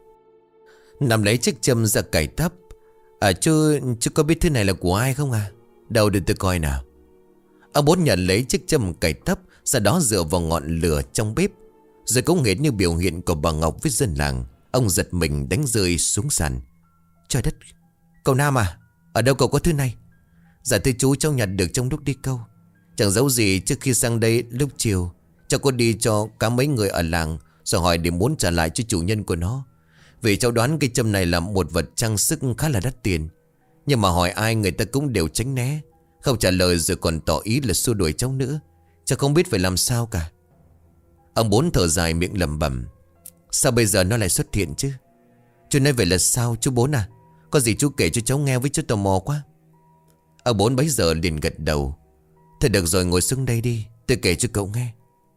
Speaker 1: Nằm lấy chiếc châm ra cài tắp. Chú có biết thứ này là của ai không à? Đâu để tôi coi nào. Ông Bốn nhận lấy chiếc châm cài tắp, sau đó dựa vào ngọn lửa trong bếp. Rồi cũng hệt như biểu hiện của bà Ngọc với dân làng, ông giật mình đánh rơi xuống sàn. Trời đất, cậu Nam à, ở đâu cậu có thứ này? Dạ thưa chú, cháu nhặt được trong lúc đi câu. Chẳng giấu gì, trước khi sang đây lúc chiều cháu có đi cho cả mấy người ở làng, rồi hỏi để muốn trả lại cho chủ nhân của nó. Vì cháu đoán cây châm này là một vật trang sức khá là đắt tiền. Nhưng mà hỏi ai người ta cũng đều tránh né, không trả lời, rồi còn tỏ ý là xua đuổi cháu nữa. Cháu không biết phải làm sao cả. Ông Bốn thở dài miệng lẩm bẩm. Sao bây giờ nó lại xuất hiện chứ? Chú nói vậy là sao chú Bốn à? Có gì chú kể cho cháu nghe với, chú tò mò quá. Ông Bốn bấy giờ liền gật đầu. Thôi được rồi, ngồi xuống đây đi, tôi kể cho cậu nghe.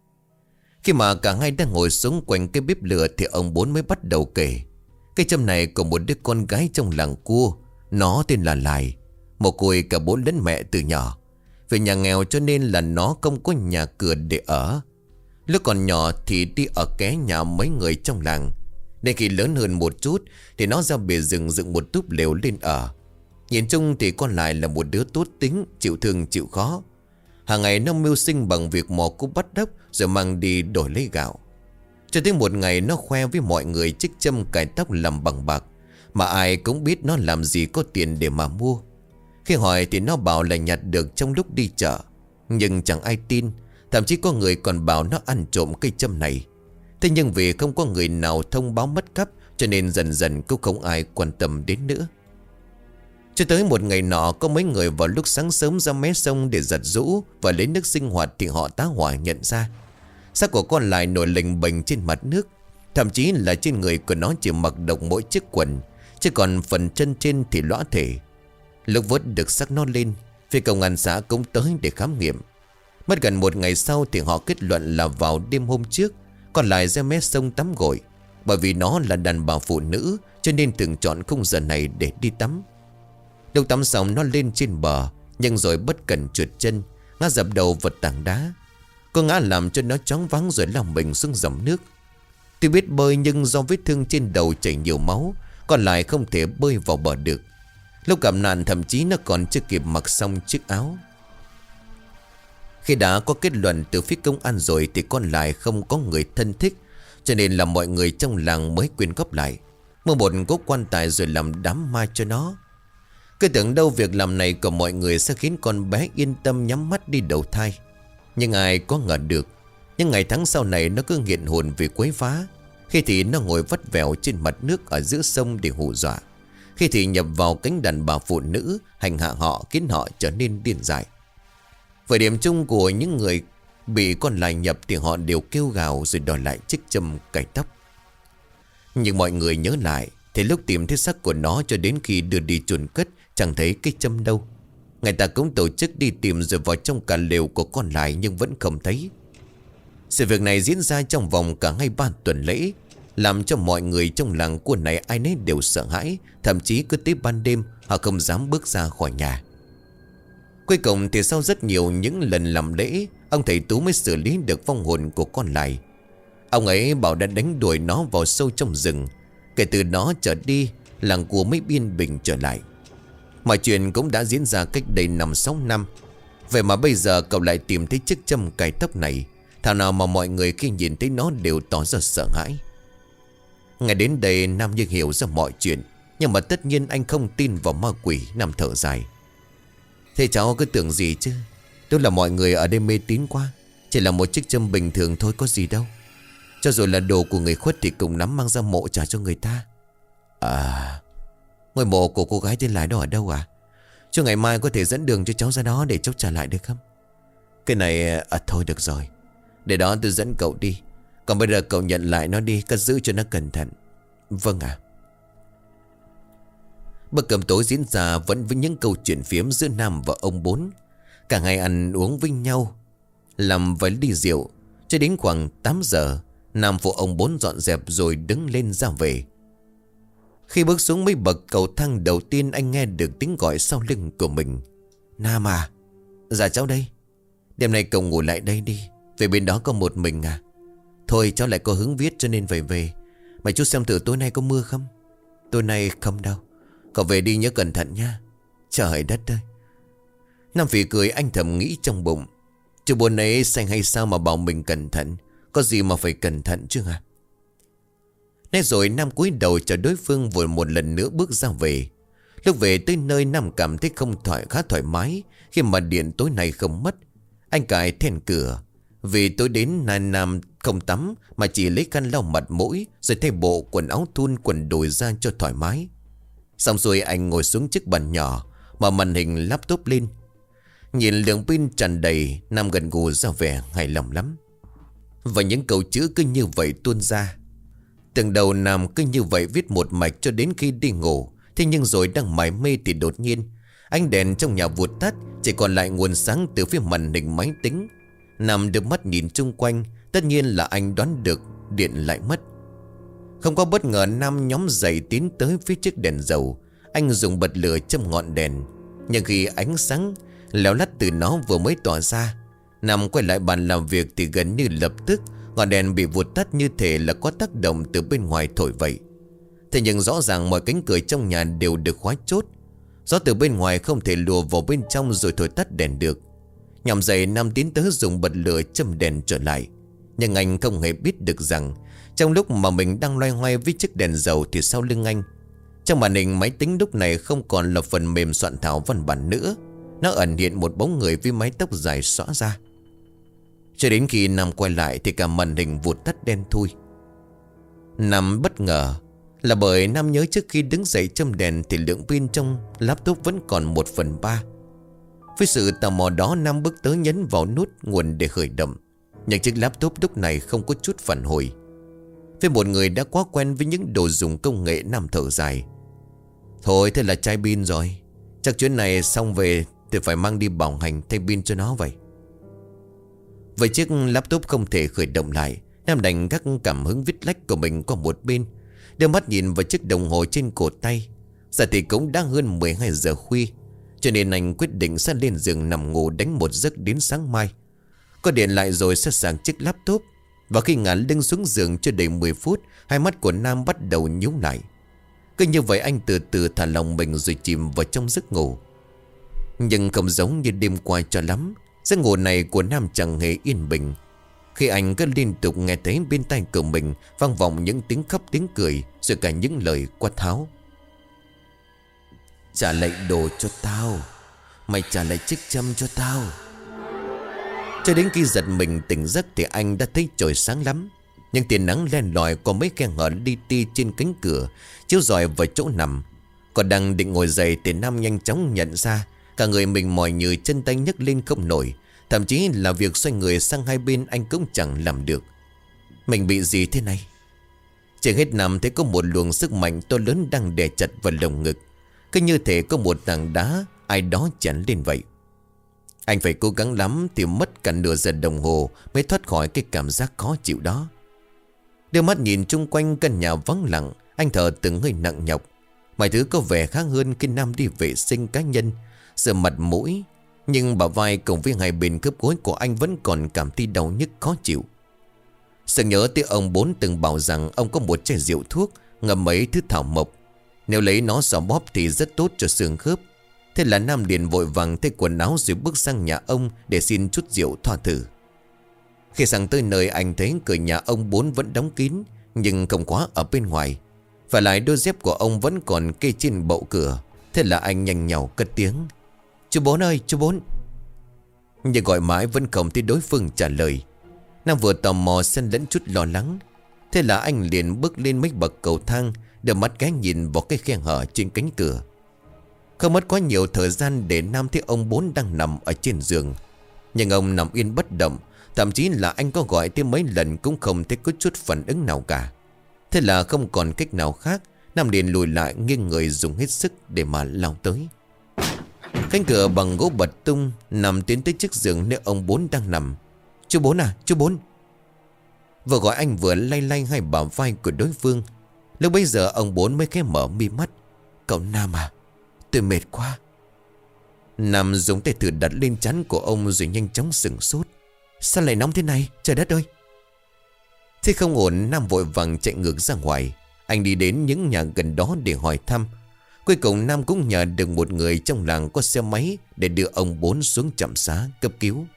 Speaker 1: Khi mà cả hai đang ngồi xuống quanh cái bếp lửa thì ông Bốn mới bắt đầu kể. Cái châm này của một đứa con gái trong làng Cua. Nó tên là Lài, một côi cả bố lẫn mẹ từ nhỏ. Vì nhà nghèo cho nên là nó không có nhà cửa để ở. Lúc còn nhỏ thì đi ở ké nhà mấy người trong làng. Đến khi lớn hơn một chút thì nó ra bìa rừng dựng một túp lều lên ở. Nhìn chung thì con Lài là một đứa tốt tính, chịu thương chịu khó. Hàng ngày nó mưu sinh bằng việc mò cúc bắt đất rồi mang đi đổi lấy gạo. Cho đến một ngày nó khoe với mọi người chiếc châm cài tóc làm bằng bạc, mà ai cũng biết nó làm gì có tiền để mà mua. Khi hỏi thì nó bảo là nhặt được trong lúc đi chợ. Nhưng chẳng ai tin. Thậm chí có người còn bảo nó ăn trộm cây châm này. Thế nhưng vì không có người nào thông báo mất cắp, cho nên dần dần cũng không ai quan tâm đến nữa. Cho tới một ngày nọ, có mấy người vào lúc sáng sớm ra mé sông để giặt giũ và lấy nước sinh hoạt thì họ tá hỏa nhận ra xác của con Lài nổi lềnh bềnh trên mặt nước. Thậm chí là trên người của nó chỉ mặc độc mỗi chiếc quần, chứ còn phần chân trên thì lõa thể. Lúc vớt được xác nó lên, phía công an xã cũng tới để khám nghiệm. Mất gần một ngày sau thì họ kết luận là vào đêm hôm trước, con Lài ra mé sông tắm gội. Bởi vì nó là đàn bà phụ nữ, cho nên thường chọn khung giờ này để đi tắm. Lúc tắm xong nó lên trên bờ, nhưng rồi bất cẩn trượt chân, ngã dập đầu vào tảng đá. Cô ngã làm cho nó choáng váng rồi lao mình xuống dòng nước. Tuy biết bơi nhưng do vết thương trên đầu chảy nhiều máu, còn lại không thể bơi vào bờ được. Lúc gặp nạn thậm chí nó còn chưa kịp mặc xong chiếc áo. Khi đã có kết luận từ phía công an rồi thì còn lại không có người thân thích, cho nên là mọi người trong làng mới quyên góp lại, mua một cỗ quan tài rồi làm đám ma cho nó. Cứ tưởng đâu việc làm này của mọi người sẽ khiến con bé yên tâm nhắm mắt đi đầu thai. Nhưng ai có ngờ được, những ngày tháng sau này nó cứ nghiện hồn vì quấy phá. Khi thì nó ngồi vắt vẻo trên mặt nước ở giữa sông để hù dọa, khi thì nhập vào cánh đàn bà phụ nữ, hành hạ họ khiến họ trở nên điên dại. Vậy điểm chung của những người bị con lại nhập thì họ đều kêu gào rồi đòi lại chiếc châm cài tóc. Nhưng mọi người nhớ lại thì lúc tìm thấy xác của nó cho đến khi đưa đi chôn cất chẳng thấy cái châm đâu. Người ta cũng tổ chức đi tìm rồi vào trong cả lều của con lại nhưng vẫn không thấy. Sự việc này diễn ra trong vòng cả 2-3 tuần lễ, làm cho mọi người trong làng của này ai nấy đều sợ hãi. Thậm chí cứ tới ban đêm họ không dám bước ra khỏi nhà. Cuối cùng thì sau rất nhiều những lần làm lễ, ông thầy Tú mới xử lý được vong hồn của con lại. Ông ấy bảo đã đánh đuổi nó vào sâu trong rừng. Kể từ đó trở đi, làng của mới yên bình trở lại. Mọi chuyện cũng đã diễn ra cách đây 5-6 năm. Vậy mà bây giờ cậu lại tìm thấy chiếc châm cài tóc này. Thảo nào mà mọi người khi nhìn thấy nó đều tỏ ra sợ hãi. Ngay đến đây Nam như hiểu ra mọi chuyện, nhưng mà tất nhiên anh không tin vào ma quỷ. Nam thở dài. Thế cháu cứ tưởng gì chứ? Tức là mọi người ở đây mê tín quá. Chỉ là một chiếc châm bình thường thôi, có gì đâu. Cho dù là đồ của người khuất thì cùng nắm mang ra mộ trả cho người ta. À, ngôi mộ của cô gái tên Lái đó ở đâu à? Cho ngày mai có thể dẫn đường cho cháu ra đó để cháu trả lại được không? Cái này thôi được rồi, để đó tôi dẫn cậu đi. Còn bây giờ cậu nhận lại nó đi, cất giữ cho nó cẩn thận. Vâng ạ. Bữa cơm tối diễn ra vẫn với những câu chuyện phiếm giữa Nam và ông Bốn. Cả ngày ăn uống với nhau, làm vài ly rượu. Cho đến khoảng 8 giờ Nam phụ ông Bốn dọn dẹp rồi đứng lên ra về. Khi bước xuống mấy bậc cầu thang đầu tiên, anh nghe được tiếng gọi sau lưng của mình. Nam à? Dạ cháu đây. Đêm nay cậu ngủ lại đây đi, về bên đó có một mình à? Thôi cháu lại có hứng viết cho nên phải về. Mà chú xem thử tối nay có mưa không? Tối nay không đâu. Cậu về đi nhớ cẩn thận nha. Trời đất ơi. Nam Phỉ cười, anh thầm nghĩ trong bụng. Chú buồn ấy xanh hay sao mà bảo mình cẩn thận? Có gì mà phải cẩn thận chứ hả? Nói rồi Nam cúi đầu cho đối phương vội một lần nữa bước ra về. Lúc về tới nơi Nam cảm thấy khá thoải mái khi mà điện tối nay không mất. Anh cài then cửa. Vì tối đến Nam không tắm mà chỉ lấy khăn lau mặt mũi rồi thay bộ quần áo thun quần đùi ra cho thoải mái. Xong rồi anh ngồi xuống chiếc bàn nhỏ, mở màn hình laptop lên. Nhìn lượng pin tràn đầy, Nam gần gù ra vẻ hài lòng lắm. Và những câu chữ cứ như vậy tuôn ra. Từng đầu Nam cứ như vậy viết một mạch cho đến khi đi ngủ. Thế nhưng rồi đang mải mê thì đột nhiên ánh đèn trong nhà vụt tắt, chỉ còn lại nguồn sáng từ phía màn hình máy tính. Nam đưa mắt nhìn chung quanh. Tất nhiên là anh đoán được điện lại mất. Không có bất ngờ, Nam nhóm dậy tiến tới phía chiếc đèn dầu. Anh dùng bật lửa châm ngọn đèn. Nhưng khi ánh sáng léo lắt từ nó vừa mới tỏa ra, Nam quay lại bàn làm việc thì gần như lập tức ngọn đèn bị vụt tắt, như thể là có tác động từ bên ngoài thổi vậy. Thế nhưng rõ ràng mọi cánh cửa trong nhà đều được khóa chốt. Gió từ bên ngoài không thể lùa vào bên trong rồi thổi tắt đèn được. Nhòm dậy, Nam tiến tới dùng bật lửa châm đèn trở lại. Nhưng anh không hề biết được rằng trong lúc mà mình đang loay hoay với chiếc đèn dầu thì sau lưng anh, trong màn hình máy tính lúc này không còn là phần mềm soạn thảo văn bản nữa. Nó ẩn hiện một bóng người với mái tóc dài xõa ra. Cho đến khi Nam quay lại thì cả màn hình vụt tắt đen thui. Nam bất ngờ là bởi Nam nhớ trước khi đứng dậy châm đèn thì lượng pin trong laptop vẫn còn 1/3. Với sự tò mò đó, Nam bước tới nhấn vào nút nguồn để khởi động. Nhưng chiếc laptop lúc này không có chút phản hồi. Với một người đã quá quen với những đồ dùng công nghệ, Nam thở dài. Thôi thế là chai pin rồi. Chắc chuyến này xong về thì phải mang đi bảo hành thay pin cho nó vậy. Vậy chiếc laptop không thể khởi động lại Nam đành các cảm hứng viết lách của mình qua một bên, đưa mắt nhìn vào chiếc đồng hồ trên cổ tay. Giờ thì cũng đã hơn 12 giờ khuya, cho nên anh quyết định sẽ lên giường nằm ngủ đánh một giấc đến sáng mai. Có điện lại rồi sẽ sạc chiếc laptop. Và khi ngả lưng xuống giường chưa đầy 10 phút, hai mắt của Nam bắt đầu nhíu lại. Cứ như vậy anh từ từ thả lòng mình rồi chìm vào trong giấc ngủ. Nhưng không giống như đêm qua cho lắm. Giấc ngủ này của Nam chẳng hề yên bình. Khi anh cứ liên tục nghe thấy bên tai của mình vang vọng những tiếng khóc tiếng cười, rồi cả những lời quát tháo. Trả lại đồ cho tao, mày trả lại chiếc châm cho tao. Cho đến khi giật mình tỉnh giấc thì anh đã thấy trời sáng lắm. Nhưng tia nắng len lỏi có mấy khe hở li ti trên cánh cửa chiếu rọi vào chỗ nằm. Còn đang định ngồi dậy thì Nam nhanh chóng nhận ra cả người mình mỏi như chân tay nhấc lên không nổi. Thậm chí là việc xoay người sang hai bên anh cũng chẳng làm được. Mình bị gì thế này? Chỉ hết nằm thấy có một luồng sức mạnh to lớn đang đè chặt vào lồng ngực. Cứ như thể có một tảng đá ai đó chắn lên vậy. Anh phải cố gắng lắm thì mất cả nửa giờ đồng hồ mới thoát khỏi cái cảm giác khó chịu đó. Đưa mắt nhìn chung quanh căn nhà vắng lặng, anh thở từng hơi nặng nhọc. Mọi thứ có vẻ khác hơn khi Nam đi vệ sinh cá nhân, rửa mặt mũi. Nhưng bả vai cùng với hai bên khớp gối của anh vẫn còn cảm thấy đau nhức khó chịu. Sự nhớ tới ông Bốn từng bảo rằng ông có một chai rượu thuốc ngâm mấy thứ thảo mộc. Nếu lấy nó xỏ bóp thì rất tốt cho xương khớp. Thế là Nam liền vội vàng thay quần áo rồi bước sang nhà ông để xin chút rượu thoa thử. Khi sang tới nơi anh thấy cửa nhà ông Bốn vẫn đóng kín, nhưng không khóa ở bên ngoài. Và lại đôi dép của ông vẫn còn kê trên bậu cửa. Thế là anh nhanh nhảu cất tiếng. Chú Bốn ơi, chú Bốn. Nhưng gọi mãi vẫn không thấy đối phương trả lời. Nam vừa tò mò xen lẫn chút lo lắng. Thế là anh liền bước lên mấy bậc cầu thang, đưa mắt ghé nhìn vào cái khe hở trên cánh cửa. Không mất quá nhiều thời gian để Nam thấy ông Bốn đang nằm ở trên giường. Nhưng ông nằm yên bất động. Thậm chí là anh có gọi thêm mấy lần cũng không thấy có chút phản ứng nào cả. Thế là không còn cách nào khác, Nam liền lùi lại nghiêng người dùng hết sức để mà lao tới. Cánh cửa bằng gỗ bật tung, Nam tiến tới chiếc giường nơi ông Bốn đang nằm. Chú Bốn à, chú Bốn. Vừa gọi anh vừa lay lay hai bả vai của đối phương. Lúc bấy giờ ông Bốn mới khẽ mở mi mắt. Cậu Nam à, tôi mệt quá. Nam dùng tay thử đặt lên trán của ông rồi nhanh chóng sửng sốt. Sao lại nóng thế này, trời đất ơi. Thế không ổn, Nam vội vàng chạy ngược ra ngoài. Anh đi đến những nhà gần đó để hỏi thăm. Cuối cùng Nam cũng nhờ được một người trong làng có xe máy để đưa ông Bốn xuống trạm xá cấp cứu.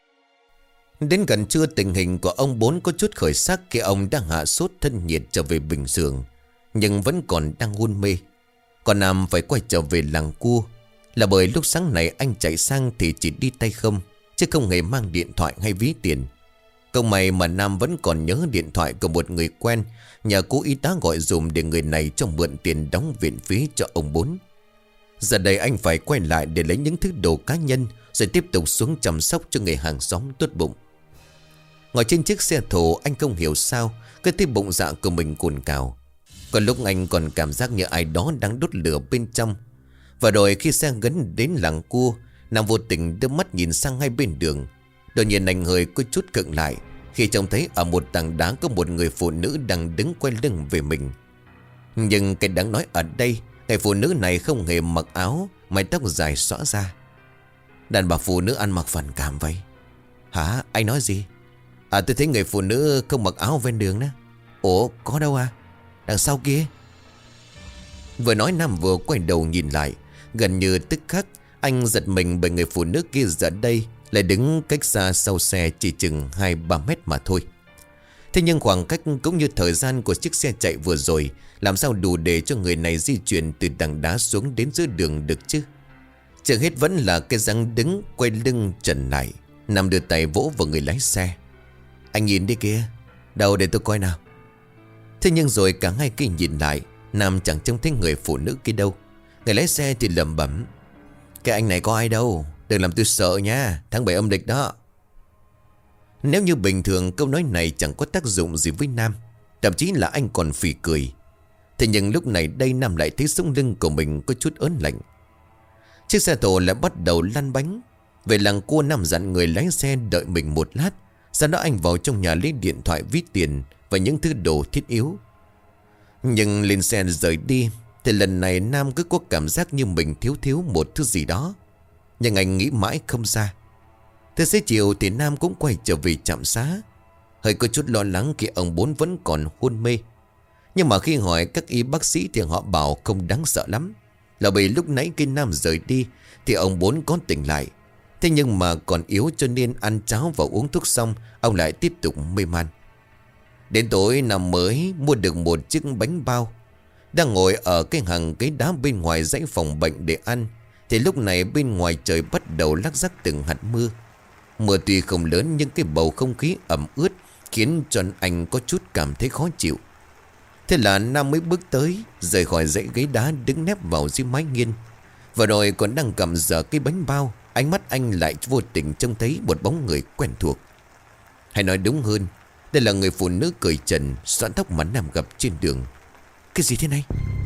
Speaker 1: Đến gần trưa tình hình của ông Bốn có chút khởi sắc khi ông đang hạ sốt thân nhiệt trở về bình thường, nhưng vẫn còn đang hôn mê. Còn Nam phải quay trở về làng cua là bởi lúc sáng này anh chạy sang thì chỉ đi tay không, chứ không hề mang điện thoại hay ví tiền. Công may mà Nam vẫn còn nhớ điện thoại của một người quen, nhờ cô y tá gọi dùm để người này cho mượn tiền đóng viện phí cho ông Bốn. Giờ đây anh phải quay lại để lấy những thứ đồ cá nhân, rồi tiếp tục xuống chăm sóc cho người hàng xóm tốt bụng. Ngồi trên chiếc xe thổ, anh không hiểu sao cái thấy bụng dạ của mình cồn cào. Còn lúc anh còn cảm giác như ai đó đang đốt lửa bên trong. Và rồi khi xe gần đến làng cua, Nam vô tình đưa mắt nhìn sang hai bên đường. Đột nhiên anh hơi có chút khựng lại khi trông thấy ở một tảng đá có một người phụ nữ đang đứng quay lưng về mình. Nhưng cái đáng nói ở đây, người phụ nữ này không hề mặc áo, mái tóc dài xõa ra. Đàn bà phụ nữ ăn mặc phản cảm vậy. Hả, anh nói gì? À, tôi thấy người phụ nữ không mặc áo ven đường đó. Ủa, có đâu à? Đằng sau kia. Vừa nói Nam vừa quay đầu nhìn lại. Gần như tức khắc anh giật mình bởi người phụ nữ kia giờ đây lại đứng cách xa sau xe chỉ chừng 2-3 mét mà thôi. Thế nhưng khoảng cách cũng như thời gian của chiếc xe chạy vừa rồi làm sao đủ để cho người này di chuyển từ tảng đá xuống đến giữa đường được chứ? Trước hết vẫn là cái dáng đứng quay lưng trần lại. Nam đưa tay vỗ vào người lái xe. Anh nhìn đi kia. Đâu để tôi coi nào. Thế nhưng rồi cả hai khi nhìn lại, Nam chẳng trông thấy người phụ nữ kia đâu. Người lái xe thì lẩm bẩm. Cái anh này có ai đâu, đừng làm tôi sợ nha, tháng 7 âm lịch đó. Nếu như bình thường câu nói này chẳng có tác dụng gì với Nam, thậm chí là anh còn phì cười. Thế nhưng lúc này đây Nam lại thấy sống lưng của mình có chút ớn lạnh. Chiếc xe thổ lại bắt đầu lăn bánh. Về làng cua, Nam dặn người lái xe đợi mình một lát, Sau đó anh vào trong nhà lấy điện thoại, ví tiền và những thứ đồ thiết yếu. Nhưng lên xe rời đi thì lần này Nam cứ có cảm giác như mình thiếu một thứ gì đó. Nhưng anh nghĩ mãi không ra. Thế xế chiều thì Nam cũng quay trở về trạm xá. Hơi có chút lo lắng khi ông Bốn vẫn còn hôn mê. Nhưng mà khi hỏi các y bác sĩ thì họ bảo không đáng sợ lắm. Là bởi lúc nãy khi Nam rời đi thì ông Bốn có tỉnh lại. Thế nhưng mà còn yếu cho nên ăn cháo và uống thuốc xong ông lại tiếp tục mê man. Đến tối Nam mới mua được một chiếc bánh bao. Đang ngồi ở cái hàng ghế đá bên ngoài dãy phòng bệnh để ăn thì lúc này bên ngoài trời bắt đầu lắc rắc từng hạt mưa. Mưa tuy không lớn nhưng cái bầu không khí ẩm ướt khiến cho anh có chút cảm thấy khó chịu. Thế là Nam mới bước tới, rời khỏi dãy ghế đá đứng nép vào dưới mái nghiêng. Và rồi còn đang cầm dở cái bánh bao, ánh mắt anh lại vô tình trông thấy một bóng người quen thuộc. Hay nói đúng hơn, đây là người phụ nữ cởi trần, xoăn tóc mà Nam gặp trên đường. Cái gì thế này?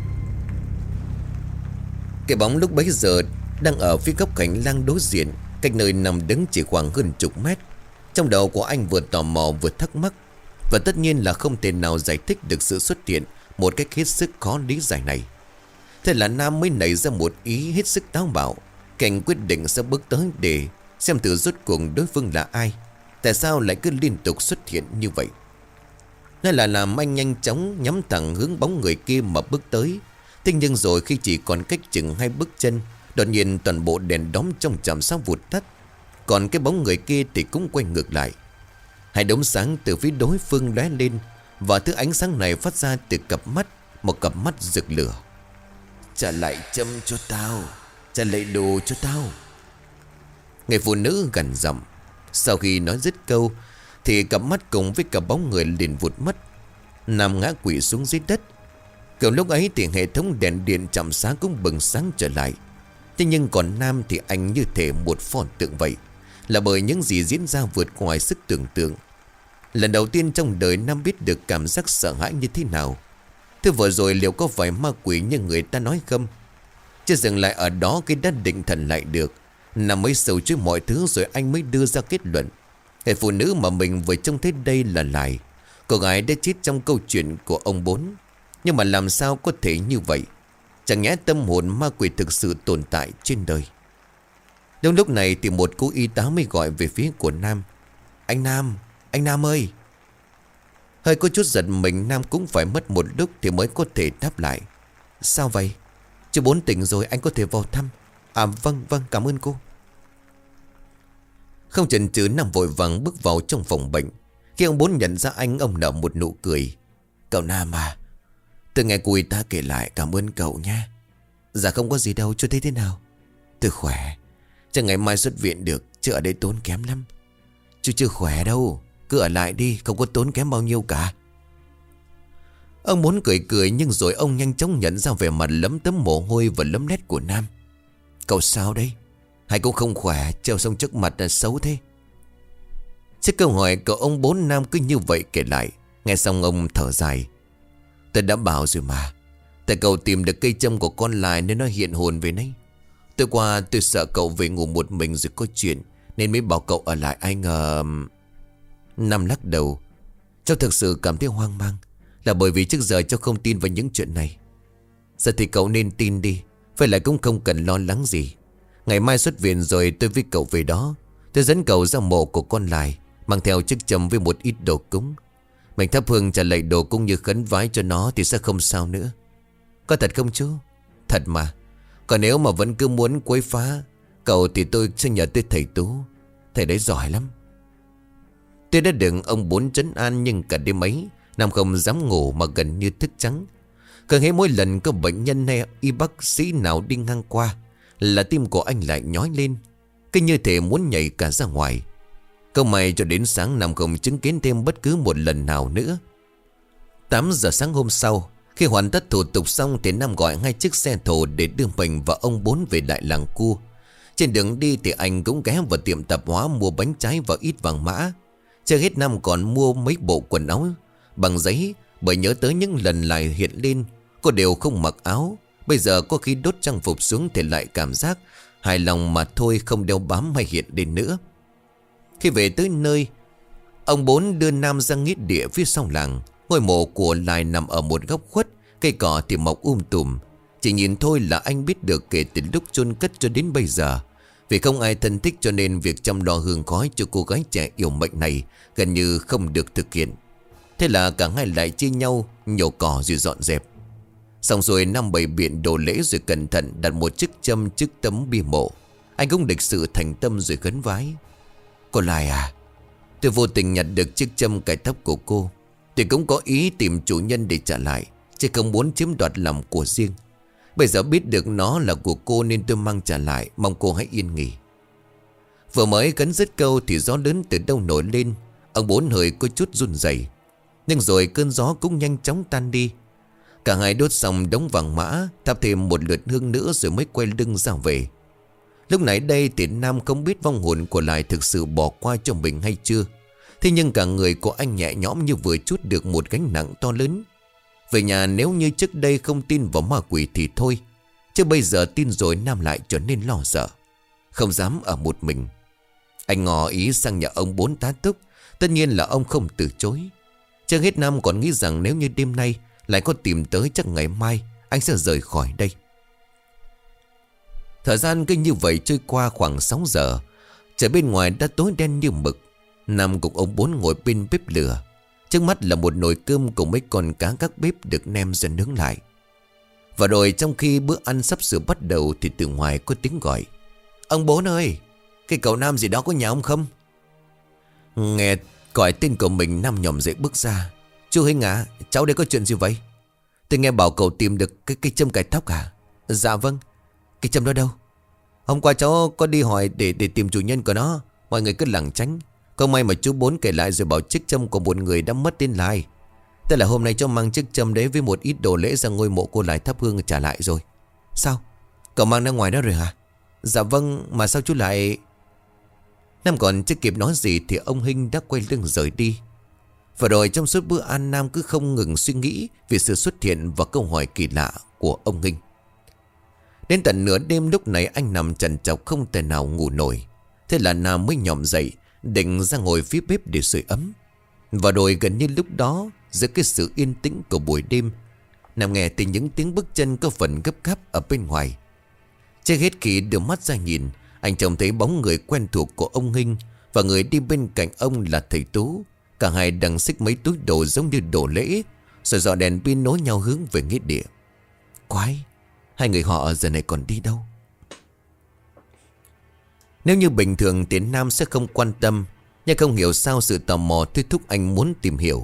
Speaker 1: Cái bóng lúc bấy giờ đang ở phía góc hành lang đối diện, cách nơi Nam đứng chỉ khoảng hơn chục mét. Trong đầu của anh vừa tò mò vừa thắc mắc. Và tất nhiên là không thể nào giải thích được sự xuất hiện một cách hết sức khó lý giải này. Thế là Nam mới nảy ra một ý hết sức táo bạo. Cảnh quyết định sẽ bước tới để xem thử rốt cuộc đối phương là ai, tại sao lại cứ liên tục xuất hiện như vậy. Thế là làm anh nhanh chóng nhắm thẳng hướng bóng người kia mà bước tới. Thế nhưng rồi khi chỉ còn cách chừng 2 bước chân, đột nhiên toàn bộ đèn đóm trong trạm xá vụt tắt. Còn cái bóng người kia thì cũng quay ngược lại. Hai đốm sáng từ phía đối phương lóe lên, và thứ ánh sáng này phát ra từ cặp mắt, một cặp mắt rực lửa. Trả lại châm cho tao, trả lại đồ cho tao. Người phụ nữ gằn giọng. Sau khi nói dứt câu thì cặp mắt cùng với cả bóng người liền vụt mất. Nam ngã quỵ xuống dưới đất. Cùng lúc ấy thì hệ thống đèn điện trạm xá cũng bừng sáng trở lại. Thế nhưng còn Nam thì anh như thể một pho tượng vậy, là bởi những gì diễn ra vượt ngoài sức tưởng tượng. Lần đầu tiên trong đời Nam biết được cảm giác sợ hãi như thế nào. Thế vừa rồi liệu có phải ma quỷ như người ta nói không? Chưa dừng lại ở đó, cái đã định thần lại được. Nam mới sầu trước mọi thứ rồi anh mới đưa ra kết luận. Người phụ nữ mà mình vừa trông thấy đây là Lại. Cô gái đã chết trong câu chuyện của ông Bốn. Nhưng mà làm sao có thể như vậy? Chẳng nhẽ tâm hồn ma quỷ thực sự tồn tại trên đời? Đúng lúc này thì một cô y tá mới gọi về phía của Nam. Anh Nam ơi! Hơi có chút giật mình, Nam cũng phải mất một lúc thì mới có thể đáp lại. Sao vậy? Chú Bốn tỉnh rồi, anh có thể vào thăm. À vâng, cảm ơn cô. Không chần chừ, Nam vội vàng bước vào trong phòng bệnh. Khi ông Bốn nhận ra anh, ông nở một nụ cười. Cậu Nam à, từ ngày cô y tá kể lại, cảm ơn cậu nha. Dạ không có gì đâu, chú thấy thế nào? Tôi khỏe, chắc ngày mai xuất viện được, chứ ở đây tốn kém lắm. Chú chưa khỏe đâu, cứ ở lại đi, không có tốn kém bao nhiêu cả. Ông muốn cười nhưng rồi ông nhanh chóng nhận ra vẻ mặt lấm tấm mồ hôi và lấm lét của Nam. Cậu sao đấy? Hay cũng không khỏe, treo xong trước mặt là xấu thế? Trước câu hỏi của ông Bốn, Nam cứ như vậy kể lại. Nghe xong ông thở dài. Tôi đã bảo rồi mà, tại cậu tìm được cây châm của con Lại nên nó hiện hồn về nấy. Tối qua tôi sợ cậu về ngủ một mình rồi có chuyện nên mới bảo cậu ở lại, ai ngờ... Nam lắc đầu. Cháu thực sự cảm thấy hoang mang, là bởi vì trước giờ cháu không tin vào những chuyện này. Giờ thì cậu nên tin đi, vậy lại cũng không cần lo lắng gì. Ngày mai xuất viện rồi tôi với cậu về đó. Tôi dẫn cậu ra mộ của con Lại, mang theo chiếc châm với một ít đồ cúng. Mình thắp hương trả lại đồ cũng như khấn vái cho nó thì sẽ không sao nữa. Có thật không chú? Thật mà. Còn nếu mà vẫn cứ muốn quấy phá cậu thì tôi sẽ nhờ tới thầy Tú. Thầy đấy giỏi lắm. Tôi đã đừng ông Bốn trấn an, nhưng cả đêm ấy Nam không dám ngủ mà gần như thức trắng. Cứ hết mỗi lần có bệnh nhân hay y bác sĩ nào đi ngang qua là tim của anh lại nhói lên, cứ như thể muốn nhảy cả ra ngoài. Không may cho đến sáng Nam không chứng kiến thêm bất cứ một lần nào nữa. 8 giờ sáng hôm sau, khi hoàn tất thủ tục xong thì Nam gọi 2 chiếc xe thồ để đưa mình và ông Bốn về lại làng cua. Trên đường đi thì anh cũng ghé vào tiệm tạp hóa mua bánh trái và ít vàng mã. Chưa hết Nam còn mua mấy bộ quần áo bằng giấy, bởi nhớ tới những lần Lại hiện lên cô đều không mặc áo. Bây giờ có khi đốt trang phục xuống thì lại cảm giác hài lòng mà thôi, không đeo bám hay hiện lên nữa. Khi về tới nơi, Ông Bốn đưa Nam ra nghĩa địa phía sau làng. Ngôi mộ của Lai nằm ở một góc khuất, cây cỏ thì mọc tùm. Chỉ nhìn thôi là anh biết được kể từ lúc chôn cất cho đến bây giờ, vì không ai thân thích cho nên việc chăm lo hương khói cho cô gái trẻ yêu mệnh này gần như không được thực hiện. Thế là cả hai lại chia nhau nhổ cỏ rồi dọn dẹp. Xong rồi Nam bày biện đồ lễ rồi cẩn thận đặt một chiếc châm trước tấm bia mộ. Anh cũng lịch sự thành tâm rồi khấn vái. Cô Lai à, tôi vô tình nhặt được chiếc châm cài tóc của cô. Tôi cũng có ý tìm chủ nhân để trả lại, chứ không muốn chiếm đoạt làm của riêng. Bây giờ biết được nó là của cô nên tôi mang trả lại, mong cô hãy yên nghỉ. Vừa mới cấn dứt câu thì gió lớn từ đâu nổi lên. Ông Bốn hơi có chút run rẩy, nhưng rồi cơn gió cũng nhanh chóng tan đi. Cả hai đốt xong đống vàng mã, thắp thêm một lượt hương nữa rồi mới quay lưng ra về. Lúc nãy đây thì Nam không biết vong hồn của Lai thực sự bỏ qua cho mình hay chưa. Thế nhưng cả người của anh nhẹ nhõm như vừa trút được một gánh nặng to lớn. Về nhà nếu như trước đây không tin vào ma quỷ thì thôi, chứ bây giờ tin rồi Nam lại trở nên lo sợ, không dám ở một mình. Anh ngỏ ý sang nhà ông Bốn tá túc. Tất nhiên là ông không từ chối. Chưa hết Nam còn nghĩ rằng nếu như đêm nay lại có tìm tới, chắc ngày mai anh sẽ rời khỏi đây. Thời gian cứ như vậy trôi qua khoảng 6 giờ. Trời bên ngoài đã tối đen như mực. Nam cùng ông Bốn ngồi bên bếp lửa. Trước mắt là một nồi cơm cùng mấy con cá các bếp được nem ra nướng lại. Và rồi trong khi bữa ăn sắp sửa bắt đầu thì từ ngoài có tiếng gọi. Ông Bốn ơi, cái cậu Nam gì đó có nhà ông không? Nghe gọi tên của mình, Nam nhòm dậy bước ra. Chú Hinh à, cháu đây có chuyện gì vậy? Tôi nghe bảo cậu tìm được cái châm cài tóc à? Dạ vâng. Cái châm đó đâu? Hôm qua cháu có đi hỏi để tìm chủ nhân của nó. Mọi người cứ lảng tránh. Không may mà chú Bốn kể lại rồi bảo chiếc châm của một người đã mất tên Lai. Tức là hôm nay cháu mang chiếc châm đấy với một ít đồ lễ ra ngôi mộ cô Lai thắp hương trả lại rồi. Sao? Cậu mang ra ngoài đó rồi hả? Dạ vâng, mà sao chú lại... Nam còn chưa kịp nói gì thì ông Hinh đã quay lưng rời đi. Và rồi trong suốt bữa ăn, Nam cứ không ngừng suy nghĩ về sự xuất hiện và câu hỏi kỳ lạ của ông Hinh. Đến tận nửa đêm lúc này anh nằm trằn trọc không thể nào ngủ nổi. Thế là Nam mới nhòm dậy định ra ngồi phía bếp để sưởi ấm. Và rồi gần như lúc đó, giữa cái sự yên tĩnh của buổi đêm, Nam nghe từ những tiếng bước chân có phần gấp gáp ở bên ngoài. Trước hết khi đưa mắt ra nhìn, anh trông thấy bóng người quen thuộc của ông Hinh. Và người đi bên cạnh ông là thầy Tú. Cả hai đang xích mấy túi đồ giống như đồ lễ, rồi dọ đèn pin nối nhau hướng về nghĩa địa. Quái, hai người họ giờ này còn đi đâu? Nếu như bình thường thì Nam sẽ không quan tâm, nhưng không hiểu sao sự tò mò thôi thúc anh muốn tìm hiểu.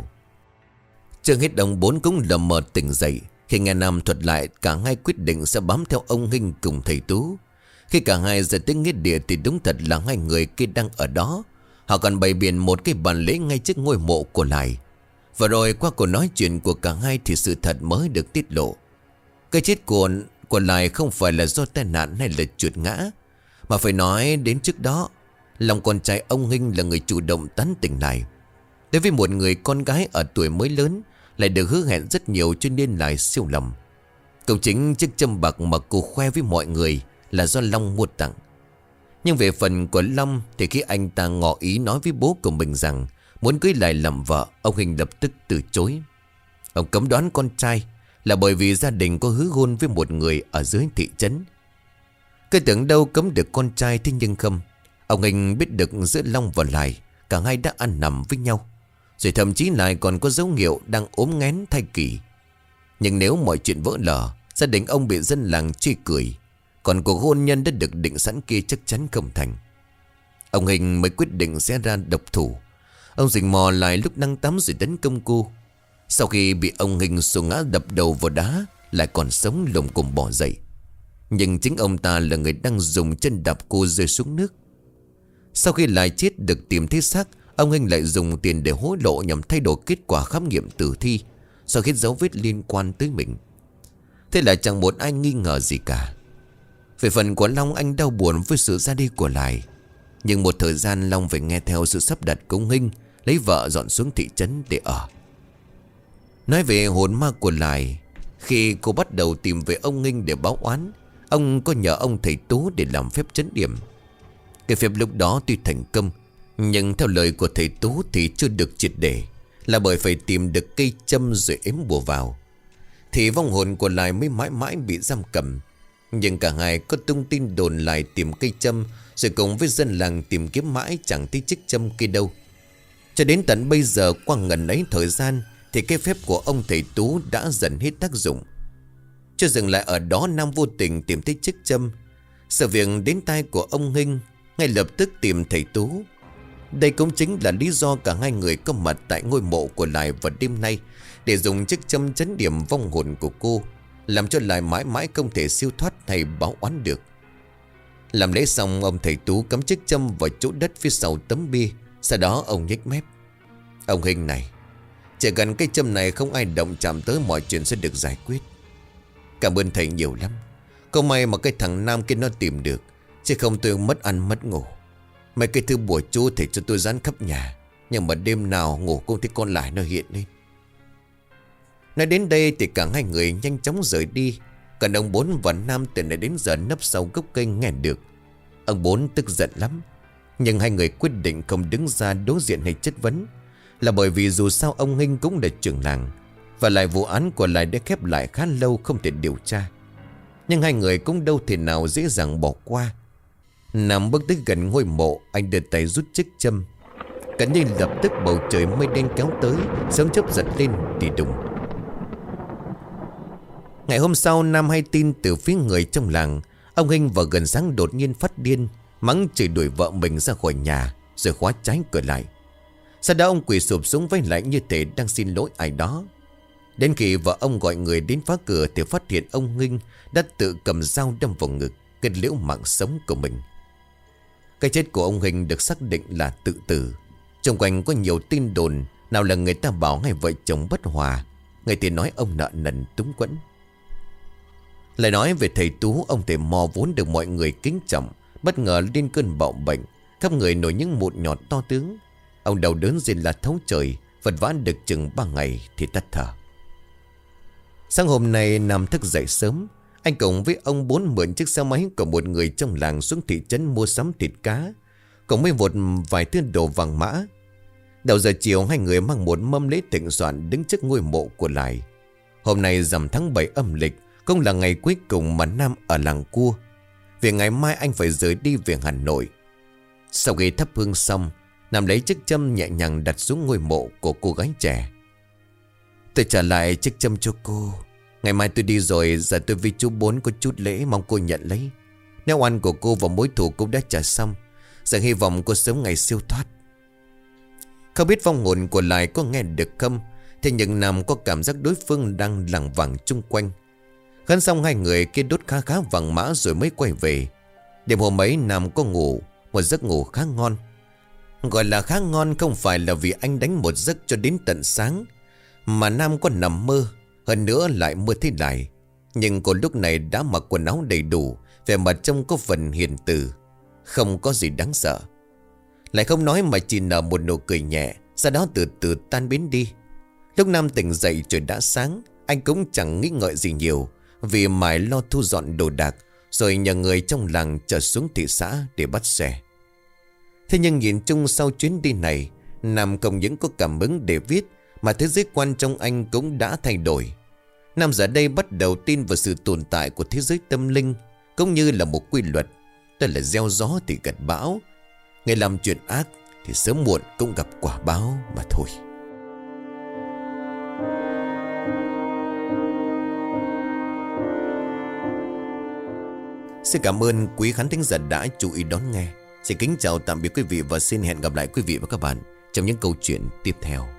Speaker 1: Chưa hết ông Bốn cũng lờ mờ tỉnh dậy khi nghe Nam thuật lại. Cả hai quyết định sẽ bám theo ông Hinh cùng thầy Tú. Khi cả hai ra tới nghĩa địa thì đúng thật là hai người kia đang ở đó. Họ còn bày biện một cái bàn lễ ngay trước ngôi mộ của Lai. Và rồi qua cuộc nói chuyện của cả hai thì sự thật mới được tiết lộ. Cái chết của Lai không phải là do tai nạn hay là trượt ngã, mà phải nói đến trước đó, lòng con trai ông Hinh là người chủ động tán tỉnh Lai. Đối với một người con gái ở tuổi mới lớn, lại được hứa hẹn rất nhiều cho nên Lai siêu lòng. Cũng chính chiếc châm bạc mà cô khoe với mọi người là do Long mua tặng. Nhưng về phần của Long thì khi anh ta ngỏ ý nói với bố của mình rằng muốn cưới Lai làm vợ, ông Hinh lập tức từ chối. Ông cấm đoán con trai là bởi vì gia đình có hứa hôn với một người ở dưới thị trấn. Cứ tưởng đâu cấm được con trai, thế nhưng không. Ông Hinh biết được giữa Long và Lai cả hai đã ăn nằm với nhau, rồi thậm chí Lai còn có dấu hiệu đang ốm nghén thai kỳ. Nhưng nếu mọi chuyện vỡ lở, gia đình ông bị dân làng chê cười, còn cuộc hôn nhân đã được định sẵn kia chắc chắn không thành. Ông Hinh mới quyết định sẽ ra độc thủ. Ông rình mò Lai lúc đang tắm rồi tấn công cô. Sau khi bị ông Hinh xô ngã đập đầu vào đá, lại còn sống lồm cồm bỏ dậy. Nhưng chính ông ta là người đang dùng chân đạp cô rơi xuống nước. Sau khi Lai chết được tìm thấy xác, ông Hinh lại dùng tiền để hối lộ nhằm thay đổi kết quả khám nghiệm tử thi, sau khi dấu vết liên quan tới mình. Thế là chẳng một ai nghi ngờ gì cả. Về phần của Long, anh đau buồn với sự ra đi của Lai. Nhưng một thời gian Long phải nghe theo sự sắp đặt của ông Hinh, lấy vợ dọn xuống thị trấn để ở. Nói về hồn ma của Lai, khi cô bắt đầu tìm về ông Hinh để báo oán, ông có nhờ ông thầy Tú để làm phép trấn điểm. Cái phép lúc đó tuy thành công, Nhưng theo lời của thầy Tú thì chưa được triệt để, là bởi phải tìm được cây châm rồi ếm bùa vào, thì vong hồn của Lại mới mãi mãi bị giam cầm. Nhưng cả hai có tung tin đồn lại tìm cây châm, rồi cùng với dân làng tìm kiếm mãi chẳng thấy chiếc châm kia đâu. Cho đến tận bây giờ, qua ngần ấy thời gian, thì cái phép của ông thầy Tú đã dần hết tác dụng. Chưa dừng lại ở đó, Nam vô tình tìm thấy chiếc châm. Sự việc đến tai của ông Hinh, ngay lập tức tìm thầy Tú. Đây cũng chính là lý do cả hai người có mặt tại ngôi mộ của Lại vào đêm nay, để dùng chiếc châm trấn điểm vong hồn của cô, làm cho Lại mãi mãi không thể siêu thoát hay báo oán được. Làm lễ xong, ông thầy Tú cắm chiếc châm vào chỗ đất phía sau tấm bia. Sau đó ông nhếch mép: "Ông Hinh này, chỉ cần cái châm này không ai động chạm tới, mọi chuyện sẽ được giải quyết. Cảm ơn thầy nhiều lắm. Không may mà cái thằng Nam kia nó tìm được, chứ không tôi mất ăn mất ngủ. Mấy cái thư bùa chú thầy cho tôi dán khắp nhà, nhưng mà đêm nào ngủ cũng thấy con Lại nó hiện lên." Nói đến đây thì cả hai người nhanh chóng rời đi. Còn ông Bốn và Nam từ nãy đến giờ nấp sau gốc cây nghe được. Ông Bốn tức giận lắm, nhưng hai người quyết định không đứng ra đối diện hay chất vấn, là bởi vì dù sao ông Hinh cũng là trưởng làng, và lại vụ án của Lại đã khép lại khá lâu không thể điều tra. Nhưng hai người cũng đâu thể nào dễ dàng bỏ qua. Nam bước tới gần ngôi mộ, anh đưa tay rút chiếc châm. Cả như lập tức bầu trời mây đen kéo tới, sớm chớp giật lên thì đùng. Ngày hôm sau, Nam hay tin từ phía người trong làng. Ông Hinh vào gần sáng đột nhiên phát điên, mắng chửi đuổi vợ mình ra khỏi nhà, rồi khóa trái cửa lại. Sau đó ông quỳ sụp xuống vái lại như thể đang xin lỗi ai đó. Đến khi vợ ông gọi người đến phá cửa thì phát hiện ông Hinh đã tự cầm dao đâm vào ngực, kết liễu mạng sống của mình. Cái chết của ông Hinh được xác định là tự tử. Xung quanh có nhiều tin đồn, nào là người ta bảo hai vợ chồng bất hòa, người thì nói ông nợ nần túng quẫn. Lại nói về thầy Tú, ông thầy mò vốn được mọi người kính trọng, bất ngờ lên cơn bạo bệnh, khắp người nổi những mụn nhọt to tướng. Ông đau đớn rên la thấu trời, vật vã được chừng 3 ngày thì tắt thở. Sáng hôm nay Nam thức dậy sớm, anh cùng với ông Bốn mượn chiếc xe máy của một người trong làng xuống thị trấn mua sắm thịt cá, cùng với một vài thứ đồ vàng mã. Đầu giờ chiều, hai người mang một mâm lễ thịnh soạn đứng trước ngôi mộ của Lại. Hôm nay rằm tháng 7 âm lịch, cũng là ngày cuối cùng mà Nam ở làng Cua, vì ngày mai anh phải rời đi về Hà Nội. Sau khi thắp hương xong, Nam lấy chiếc châm nhẹ nhàng đặt xuống ngôi mộ của cô gái trẻ. "Tôi trả lại chiếc châm cho cô. Ngày mai tôi đi rồi, giờ tôi với chú Bốn có chút lễ, mong cô nhận lấy. Nếu oan của cô và mối thù cũng đã trả xong, giờ hy vọng cô sớm ngày siêu thoát." Không biết vong hồn của Lại có nghe được không, thế nhưng Nam có cảm giác đối phương đang lảng vảng chung quanh. Khấn xong, hai người kia đốt khá khá vàng mã rồi mới quay về. Đêm hôm ấy Nam có ngủ một giấc ngủ khá ngon. Gọi là khá ngon không phải là vì anh đánh một giấc cho đến tận sáng, mà Nam có nằm mơ. Hơn nữa lại mơ thấy Lại, nhưng cô lúc này đã mặc quần áo đầy đủ, vẻ mặt trông có phần hiền từ, không có gì đáng sợ. Lại không nói mà chỉ nở một nụ cười nhẹ, sau đó từ từ tan biến đi. Lúc Nam tỉnh dậy trời đã sáng, anh cũng chẳng nghĩ ngợi gì nhiều, vì mãi lo thu dọn đồ đạc, rồi nhờ người trong làng trở xuống thị xã để bắt xe. Thế nhưng nhìn chung sau chuyến đi này, Nam không những có cảm hứng để viết, mà thế giới quan trong anh cũng đã thay đổi. Nam giờ đây bắt đầu tin vào sự tồn tại của thế giới tâm linh, cũng như là một quy luật, đó là gieo gió thì gặt bão. Người làm chuyện ác thì sớm muộn cũng gặp quả báo mà thôi. Xin cảm ơn quý khán thính giả đã chú ý đón nghe. Xin kính chào tạm biệt quý vị và xin hẹn gặp lại quý vị và các bạn trong những câu chuyện tiếp theo.